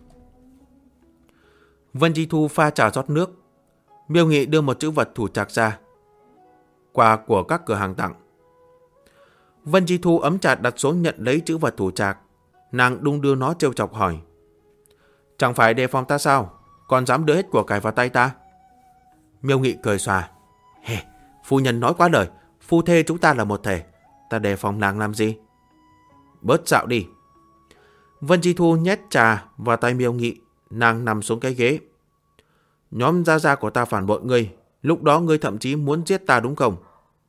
Vân Chi Thu pha trà rót nước. Miêu Nghị đưa một chữ vật thủ trạc ra. Quà của các cửa hàng tặng. Vân Chi Thu ấm trà đặt xuống nhận lấy chữ vật thủ trạc. Nàng đung đưa nó trêu chọc hỏi. Chẳng phải đề phòng ta sao? Còn dám đưa hết của cải vào tay ta? Miêu Nghị cười xòa. Hề, phu nhân nói quá lời. Phu thê chúng ta là một thể. Ta đề phòng nàng làm gì? Bớt dạo đi. Vân Chi Thu nhét trà vào tay Miêu Nghị. Nàng nằm xuống cái ghế. Nhóm gia gia của ta phản bội ngươi. Lúc đó ngươi thậm chí muốn giết ta đúng không?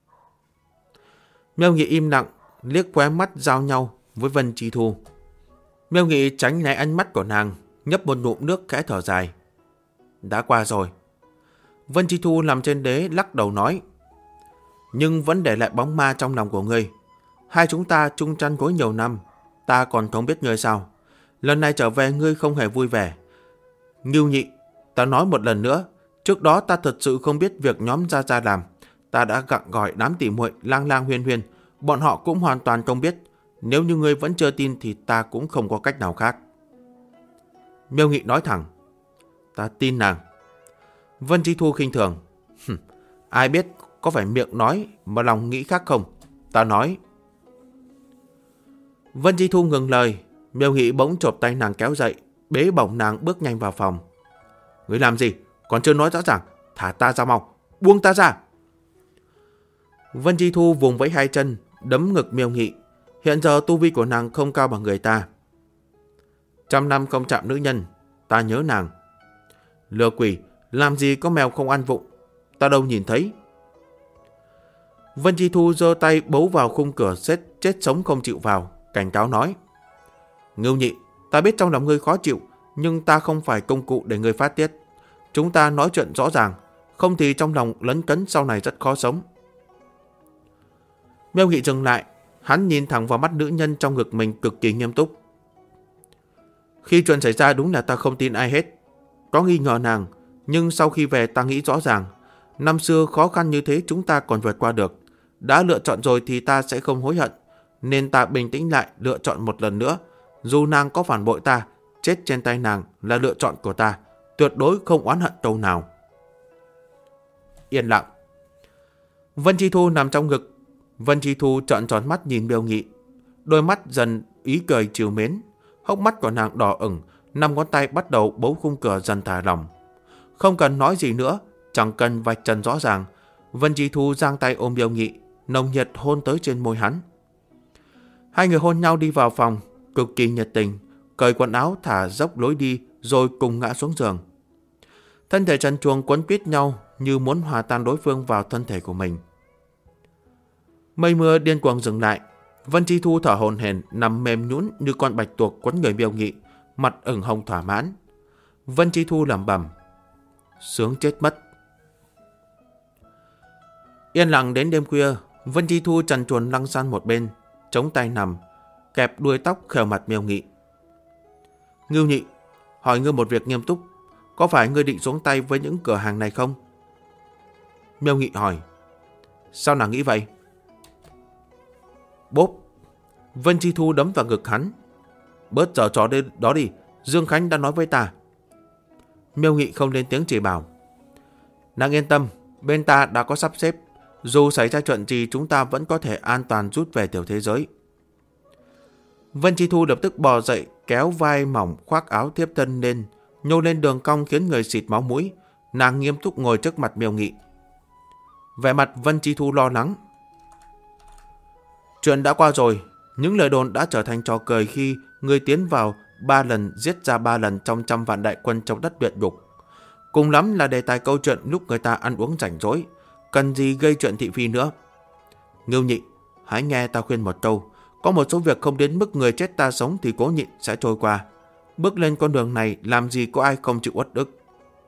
Miêu Nghị im lặng, liếc khóe mắt giao nhau với Vân Chi Thu. Miêu Nghị tránh né ánh mắt của nàng, nhấp một ngụm nước khẽ thở dài. Đã qua rồi. Vân Chi Thu nằm trên đế lắc đầu nói. Nhưng vẫn để lại bóng ma trong lòng của ngươi. Hai chúng ta chung chăn gối nhiều năm, ta còn không biết ngươi sao. Lần này trở về ngươi không hề vui vẻ. Ngưu Nhị, ta nói một lần nữa, trước đó ta thật sự không biết việc nhóm gia gia làm. Ta đã gặng gọi đám tỉ muội Lang Lang Huyên Huyên, bọn họ cũng hoàn toàn không biết. Nếu như ngươi vẫn chưa tin thì ta cũng không có cách nào khác. Miêu Nghị nói thẳng. Ta tin nàng. Vân Chi Thu khinh thường. Ai biết có phải miệng nói mà lòng nghĩ khác không? Ta nói. Vân Chi Thu ngừng lời. Miêu Nghị bỗng chộp tay nàng kéo dậy, bế bổng nàng bước nhanh vào phòng. Ngươi làm gì? Còn chưa nói rõ ràng. Thả ta ra mau. Buông ta ra. Vân Chi Thu vùng vẫy hai chân, đấm ngực Miêu Nghị. Hiện giờ tu vi của nàng không cao bằng người ta. 100 năm không chạm nữ nhân, ta nhớ nàng. Lừa quỷ, làm gì có mèo không ăn vụng, ta đâu nhìn thấy. Vân Chi Thu giơ tay bấu vào khung cửa chết sống không chịu vào, cảnh cáo nói. Ngưu Nhị, ta biết trong lòng ngươi khó chịu, nhưng ta không phải công cụ để ngươi phát tiết. Chúng ta nói chuyện rõ ràng, không thì trong lòng lấn cấn sau này rất khó sống. Miêu Nghị dừng lại, hắn nhìn thẳng vào mắt nữ nhân trong ngực mình cực kỳ nghiêm túc. Khi chuyện xảy ra đúng là ta không tin ai hết. Có nghi ngờ nàng, Nhưng sau khi về ta nghĩ rõ ràng, năm xưa khó khăn như thế chúng ta còn vượt qua được. Đã lựa chọn rồi thì ta sẽ không hối hận. Nên ta bình tĩnh lại lựa chọn một lần nữa. Dù nàng có phản bội ta, chết trên tay nàng là lựa chọn của ta. Tuyệt đối không oán hận câu nào. Yên lặng. Vân Chi Thu nằm trong ngực. Vân Chi Thu trợn tròn mắt nhìn Miêu Nghị. Đôi mắt dần ý cười trìu mến. Hốc mắt của nàng đỏ ửng, 5 ngón tay bắt đầu bấu khung cửa dần thả lỏng. Không cần nói gì nữa, chẳng cần vạch trần rõ ràng. Vân Chi Thu giang tay ôm Miêu Nghị, nồng nhiệt hôn tới trên môi hắn. Hai người hôn nhau đi vào phòng, cực kỳ nhiệt tình, cởi quần áo thả dốc lối đi rồi cùng ngã xuống giường. Thân thể trần truồng quấn quýt nhau như muốn hòa tan đối phương vào thân thể của mình. Mây mưa điên cuồng dừng lại. Vân Chi Thu thở hổn hển nằm mềm nhũn như con bạch tuộc quấn người Miêu Nghị, mặt ửng hồng thỏa mãn. Vân Chi Thu lẩm bẩm, sướng chết mất. Yên lặng đến đêm khuya, Vân Chi Thu trần truồng lăn sang một bên, chống tay nằm, kẹp đuôi tóc khều mặt Miêu Nghị. Ngưu Nhị, hỏi ngươi một việc nghiêm túc, có phải ngươi định xuống tay với những cửa hàng này không? Miêu Nghị hỏi. Sao nàng nghĩ vậy? Bốp. Vân Chi Thu đấm vào ngực hắn. Bớt giở trò đó đi, Dương Khánh đã nói với ta. Miêu Nghị không lên tiếng chỉ bảo. Nàng yên tâm, bên ta đã có sắp xếp. Dù xảy ra chuyện gì chúng ta vẫn có thể an toàn rút về tiểu thế giới. Vân Chi Thu lập tức bò dậy, kéo vai mỏng khoác áo thiếp thân lên, nhô lên đường cong khiến người xịt máu mũi. Nàng nghiêm túc ngồi trước mặt Miêu Nghị. Vẻ mặt Vân Chi Thu lo lắng. Chuyện đã qua rồi, những lời đồn đã trở thành trò cười khi người tiến vào 3 lần giết ra 3 lần trong 100 vạn đại quân trong đất luyện ngục. Cùng lắm là đề tài câu chuyện lúc người ta ăn uống rảnh rỗi, cần gì gây chuyện thị phi nữa. Ngưu Nhị, hãy nghe ta khuyên một câu, có một số việc không đến mức người chết ta sống thì cố nhịn sẽ trôi qua. Bước lên con đường này làm gì có ai không chịu uất ức.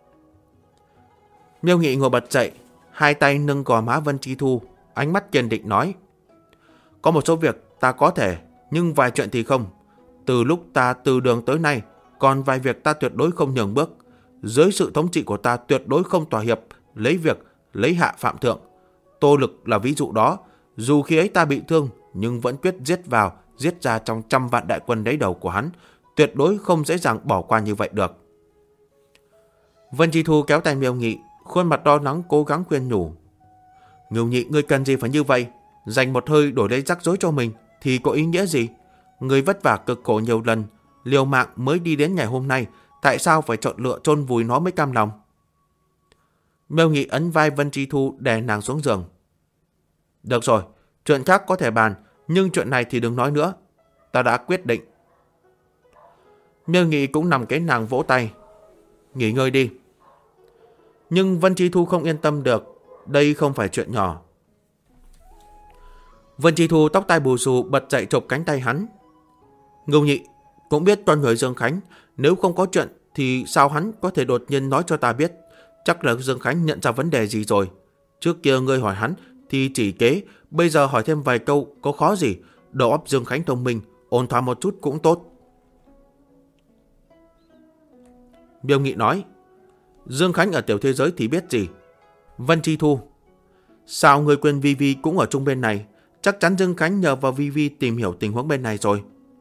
Miêu Nghị ngồi bật dậy, hai tay nâng gò má Vân Chi Thu, ánh mắt kiên định nói. Có một số việc ta có thể, nhưng vài chuyện thì không. Từ lúc ta từ đường tới nay, còn vài việc ta tuyệt đối không nhường bước. Dưới sự thống trị của ta tuyệt đối không thỏa hiệp, lấy việc, lấy hạ phạm thượng. Tô Lực là ví dụ đó. Dù khi ấy ta bị thương, nhưng vẫn quyết giết vào, giết ra trong 100 vạn đại quân đấy đầu của hắn. Tuyệt đối không dễ dàng bỏ qua như vậy được. Vân Chi Thu kéo tay Miêu Nghị, khuôn mặt đo nắng cố gắng khuyên nhủ. Ngưu Nhị, ngươi cần gì phải như vậy? Dành một hơi đổi lấy rắc rối cho mình thì có ý nghĩa gì? Ngươi vất vả cực khổ nhiều lần, liều mạng mới đi đến ngày hôm nay, tại sao phải chọn lựa chôn vùi nó mới cam lòng? Miêu Nghị ấn vai Vân Chi Thu đè nàng xuống giường. Được rồi, chuyện khác có thể bàn, nhưng chuyện này thì đừng nói nữa. Ta đã quyết định. Miêu Nghị cũng nằm kế nàng vỗ tay. Nghỉ ngơi đi. Nhưng Vân Chi Thu không yên tâm được, đây không phải chuyện nhỏ. Vân Chi Thu tóc tai bù xù bật dậy chộp cánh tay hắn. Ngưu Nhị, cũng biết con người Dương Khánh, nếu không có chuyện thì sao hắn có thể đột nhiên nói cho ta biết? Chắc là Dương Khánh nhận ra vấn đề gì rồi. Trước kia ngươi hỏi hắn thì chỉ kế, bây giờ hỏi thêm vài câu có khó gì? Đầu óc Dương Khánh thông minh, ổn thỏa một chút cũng tốt. Miêu Nghị nói. Dương Khánh ở tiểu thế giới thì biết gì? Vân Chi Thu. Sao người quên Vi Vi cũng ở chung bên này? Chắc chắn Dương Khánh nhờ vào Vi Vi tìm hiểu tình huống bên này rồi.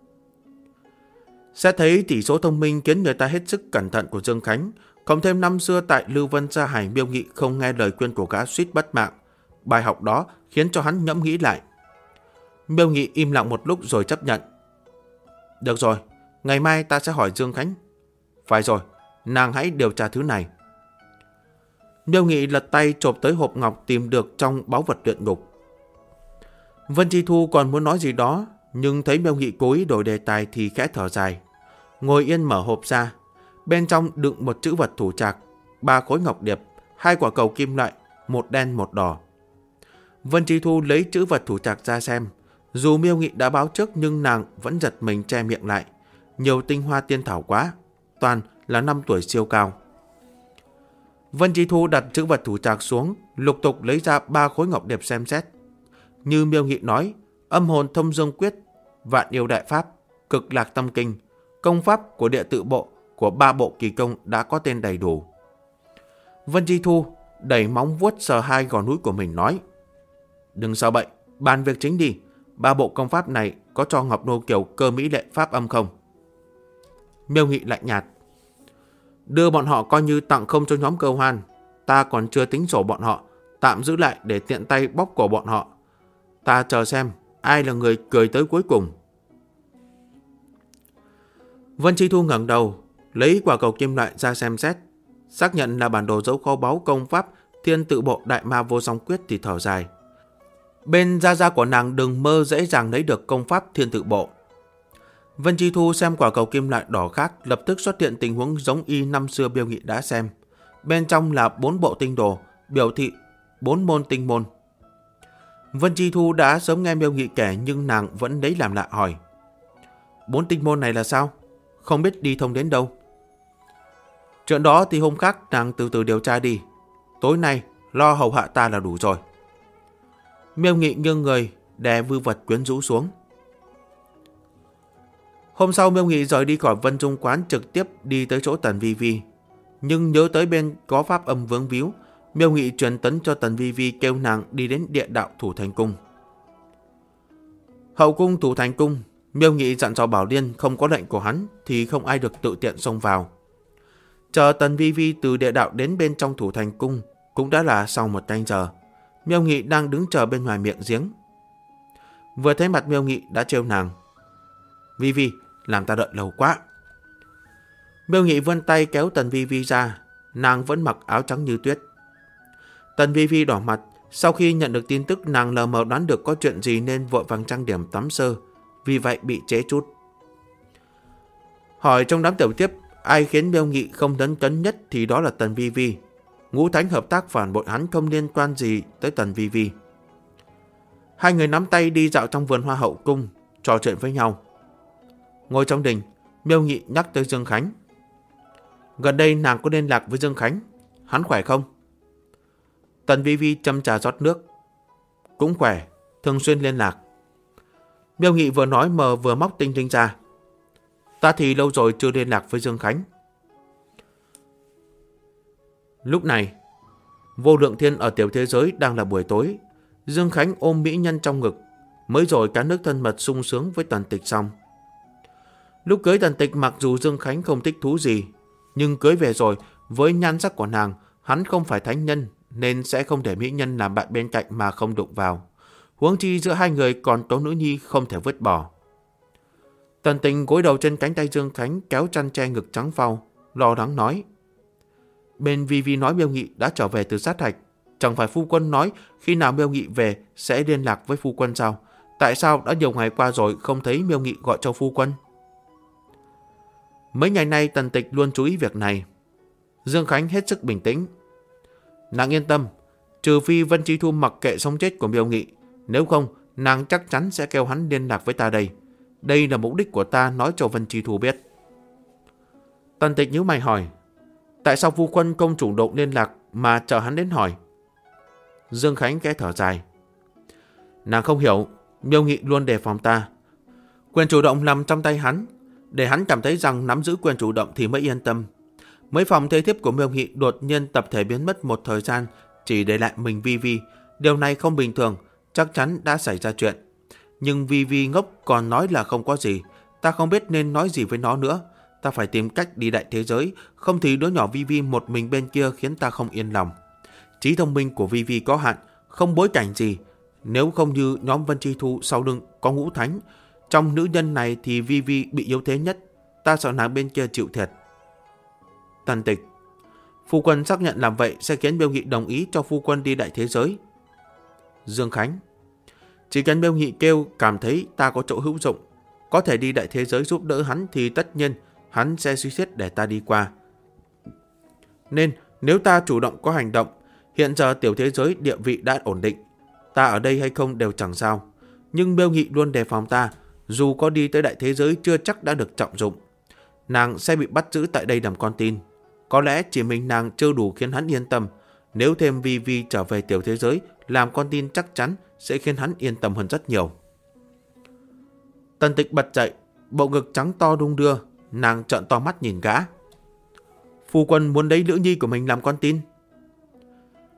Sẽ thấy tỷ số thông minh khiến người ta hết sức cẩn thận của Dương Khánh. Cộng thêm năm xưa tại Lưu Vân Gia Hải, Miêu Nghị không nghe lời khuyên của gã suýt mất mạng. Bài học đó khiến cho hắn ngẫm nghĩ lại. Miêu Nghị im lặng một lúc rồi chấp nhận. Được rồi, ngày mai ta sẽ hỏi Dương Khánh. Phải rồi, nàng hãy điều tra thứ này. Miêu Nghị lật tay chộp tới hộp ngọc tìm được trong báu vật luyện ngục. Vân Chi Thu còn muốn nói gì đó, nhưng thấy Miêu Nghị cố ý đổi đề tài thì khẽ thở dài. Ngồi yên mở hộp ra, bên trong đựng một chữ vật thủ trạc, 3 khối ngọc điệp, 2 quả cầu kim loại, một đen một đỏ. Vân Chi Thu lấy chữ vật thủ trạc ra xem. Dù Miêu Nghị đã báo trước nhưng nàng vẫn giật mình che miệng lại. Nhiều tinh hoa tiên thảo quá, toàn là 5 tuổi siêu cao. Vân Chi Thu đặt chữ vật thủ trạc xuống, lục tục lấy ra 3 khối ngọc điệp xem xét. Như Miêu Nghị nói, âm hồn thông dương quyết, vạn yêu đại pháp, cực lạc tâm kinh, công pháp của địa tự bộ của 3 bộ kỳ công đã có tên đầy đủ. Vân Chi Thu đẩy móng vuốt sờ hai gò núi của mình nói: Đừng sợ bậy, bàn việc chính đi. 3 bộ công pháp này có cho Ngọc Nô Kiều cơ mỹ lệ pháp âm không? Miêu Nghị lạnh nhạt: Đưa bọn họ coi như tặng không cho nhóm Cơ Hoan. Ta còn chưa tính sổ bọn họ, tạm giữ lại để tiện tay bóc cổ bọn họ. Ta chờ xem ai là người cười tới cuối cùng. Vân Chi Thu ngẩng đầu, lấy quả cầu kim loại ra xem xét, xác nhận là bản đồ dấu kho báu công pháp Thiên Tự Bộ Đại Ma Vô Song Quyết thì thở dài. Bên gia của nàng đừng mơ dễ dàng lấy được công pháp Thiên Tự Bộ. Vân Chi Thu xem quả cầu kim loại đỏ khác, lập tức xuất hiện tình huống giống y năm xưa Miêu Nghị đã xem. Bên trong là 4 bộ tinh đồ, biểu thị 4 môn tinh môn. Vân Chi Thu đã sớm nghe Miêu Nghị kể, nhưng nàng vẫn lấy làm lạ hỏi: 4 tinh môn này là sao? Không biết đi thông đến đâu. Chuyện đó thì hôm khác nàng từ từ điều tra đi. Tối nay lo hầu hạ ta là đủ rồi. Miêu Nghị nghiêng người, đè vư vật quyến rũ xuống. Hôm sau Miêu Nghị rời đi khỏi Vân Dung quán, trực tiếp đi tới chỗ Tần Vi Vi. Nhưng nhớ tới bên có pháp âm vướng víu, Miêu Nghị truyền tấn cho Tần Vi Vi kêu nàng đi đến địa đạo Thủ Thành Cung. Hậu cung Thủ Thành Cung, Miêu Nghị dặn dò Bảo Liên không có lệnh của hắn thì không ai được tự tiện xông vào. Chờ Tần Vi Vi từ địa đạo đến bên trong Thủ Thành Cung cũng đã là sau 1 canh giờ. Miêu Nghị đang đứng chờ bên ngoài miệng giếng. Vừa thấy mặt Miêu Nghị đã trêu nàng: Vi Vi, làm ta đợi lâu quá. Miêu Nghị vươn tay kéo Tần Vi Vi ra, nàng vẫn mặc áo trắng như tuyết. Tần Vi Vi đỏ mặt, sau khi nhận được tin tức nàng lờ mờ đoán được có chuyện gì nên vội vàng trang điểm tắm sơ, vì vậy bị trễ chút. Hỏi trong đám tiểu tiếp ai khiến Miêu Nghị không đấn cấn nhất thì đó là Tần Vi Vi. Ngũ Thánh hợp tác phản bội hắn không liên quan gì tới Tần Vi Vi. Hai người nắm tay đi dạo trong vườn hoa hậu cung, trò chuyện với nhau. Ngồi trong đình, Miêu Nghị nhắc tới Dương Khánh. Gần đây nàng có liên lạc với Dương Khánh, hắn khỏe không? Tần Vi Vi châm trà rót nước. Cũng khỏe, thường xuyên liên lạc. Miêu Nghị vừa nói mờ vừa móc tinh tinh ra. Ta thì lâu rồi chưa liên lạc với Dương Khánh. Lúc này, Vô Lượng Thiên ở tiểu thế giới đang là buổi tối. Dương Khánh ôm mỹ nhân trong ngực, mới rồi cá nước thân mật sung sướng với Tần Tịch xong. Lúc cưới Tần Tịch mặc dù Dương Khánh không thích thú gì, nhưng cưới về rồi với nhan sắc của nàng, hắn không phải thánh nhân nên sẽ không để mỹ nhân làm bạn bên cạnh mà không đụng vào. Huống chi giữa hai người còn có nữ nhi không thể vứt bỏ. Tần Tịch gối đầu trên cánh tay Dương Khánh, kéo chăn che ngực trắng phau, lo lắng nói: Bên Vi Vi nói Miêu Nghị đã trở về từ sát hạch, chẳng phải phu quân nói khi nào Miêu Nghị về sẽ liên lạc với phu quân sao? Tại sao đã nhiều ngày qua rồi không thấy Miêu Nghị gọi cho phu quân? Mấy ngày nay Tần Tịch luôn chú ý việc này. Dương Khánh hết sức bình tĩnh. Nàng yên tâm, trừ phi Vân Chi Thu mặc kệ sống chết của Miêu Nghị, nếu không nàng chắc chắn sẽ kêu hắn liên lạc với ta đây. Đây là mục đích của ta nói cho Vân Chi Thu biết. Tần Tịch nhíu mày hỏi: Tại sao phu quân không chủ động liên lạc mà chờ hắn đến hỏi? Dương Khánh khẽ thở dài. Nàng không hiểu, Miêu Nghị luôn đề phòng ta. Quyền chủ động nằm trong tay hắn, để hắn cảm thấy rằng nắm giữ quyền chủ động thì mới yên tâm. Mấy phòng thế thiếp của Miêu Nghị đột nhiên tập thể biến mất một thời gian, chỉ để lại mình Vi Vi. Điều này không bình thường, chắc chắn đã xảy ra chuyện. Nhưng Vi Vi ngốc còn nói là không có gì. Ta không biết nên nói gì với nó nữa. Ta phải tìm cách đi đại thế giới, không thì đứa nhỏ Vi Vi một mình bên kia khiến ta không yên lòng. Trí thông minh của Vi Vi có hạn, không bối cảnh gì. Nếu không như nhóm Vân Chi Thu sau lưng có Ngũ Thánh, trong nữ nhân này thì Vi Vi bị yếu thế nhất. Ta sợ nàng bên kia chịu thiệt. Tần Tịch: Phu quân xác nhận làm vậy sẽ khiến Miêu Nghị đồng ý cho phu quân đi đại thế giới. Dương Khánh: Chỉ cần Miêu Nghị kêu cảm thấy ta có chỗ hữu dụng, có thể đi đại thế giới giúp đỡ hắn thì tất nhiên hắn sẽ suy xét để ta đi qua. Nên nếu ta chủ động có hành động, hiện giờ tiểu thế giới địa vị đã ổn định, ta ở đây hay không đều chẳng sao. Nhưng Miêu Nghị luôn đề phòng ta, dù có đi tới đại thế giới chưa chắc đã được trọng dụng. Nàng sẽ bị bắt giữ tại đây làm con tin. Có lẽ chỉ mình nàng chưa đủ khiến hắn yên tâm. Nếu thêm Vi Vi trở về tiểu thế giới làm con tin chắc chắn sẽ khiến hắn yên tâm hơn rất nhiều. Tần Tịch bật dậy, bộ ngực trắng to đung đưa, nàng trợn to mắt nhìn gã. Phu quân muốn lấy nữ nhi của mình làm con tin?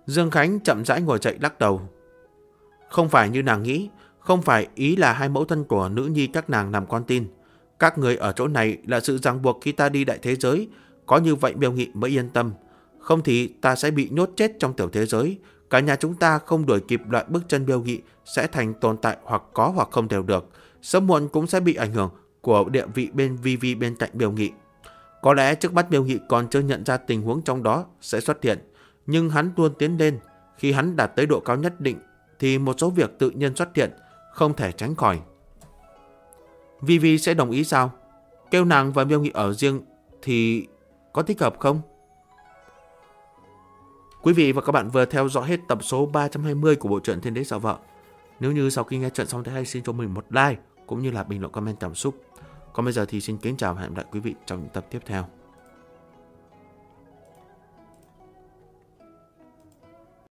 Dương Khánh chậm rãi ngồi dậy lắc đầu. Không phải như nàng nghĩ, không phải ý là hai mẫu thân của nữ nhi các nàng làm con tin. Các người ở chỗ này là sự ràng buộc khi ta đi đại thế giới, có như vậy Miêu Nghị mới yên tâm. Không thì ta sẽ bị nhốt chết trong tiểu thế giới. Cả nhà chúng ta không đuổi kịp lại bước chân Miêu Nghị sẽ thành tồn tại hoặc có hoặc không đều được. Sớm muộn cũng sẽ bị ảnh hưởng của địa vị bên Vi Vi bên cạnh Miêu Nghị. Có lẽ trước mắt Miêu Nghị còn chưa nhận ra tình huống trong đó sẽ xuất hiện, nhưng hắn luôn tiến lên. Khi hắn đạt tới độ cao nhất định thì một số việc tự nhiên xuất hiện, không thể tránh khỏi. Vi Vi sẽ đồng ý sao? Kêu nàng và Miêu Nghị ở riêng thì có thích hợp không? Quý vị và các bạn vừa theo dõi hết tập số 320 của bộ truyện Thiên Đế Sợ Vợ. Nếu như sau khi nghe chuyện xong thì hãy xin cho mình một like cũng như là bình luận comment cảm xúc. Còn bây giờ thì xin kính chào và hẹn gặp lại quý vị trong những tập tiếp theo.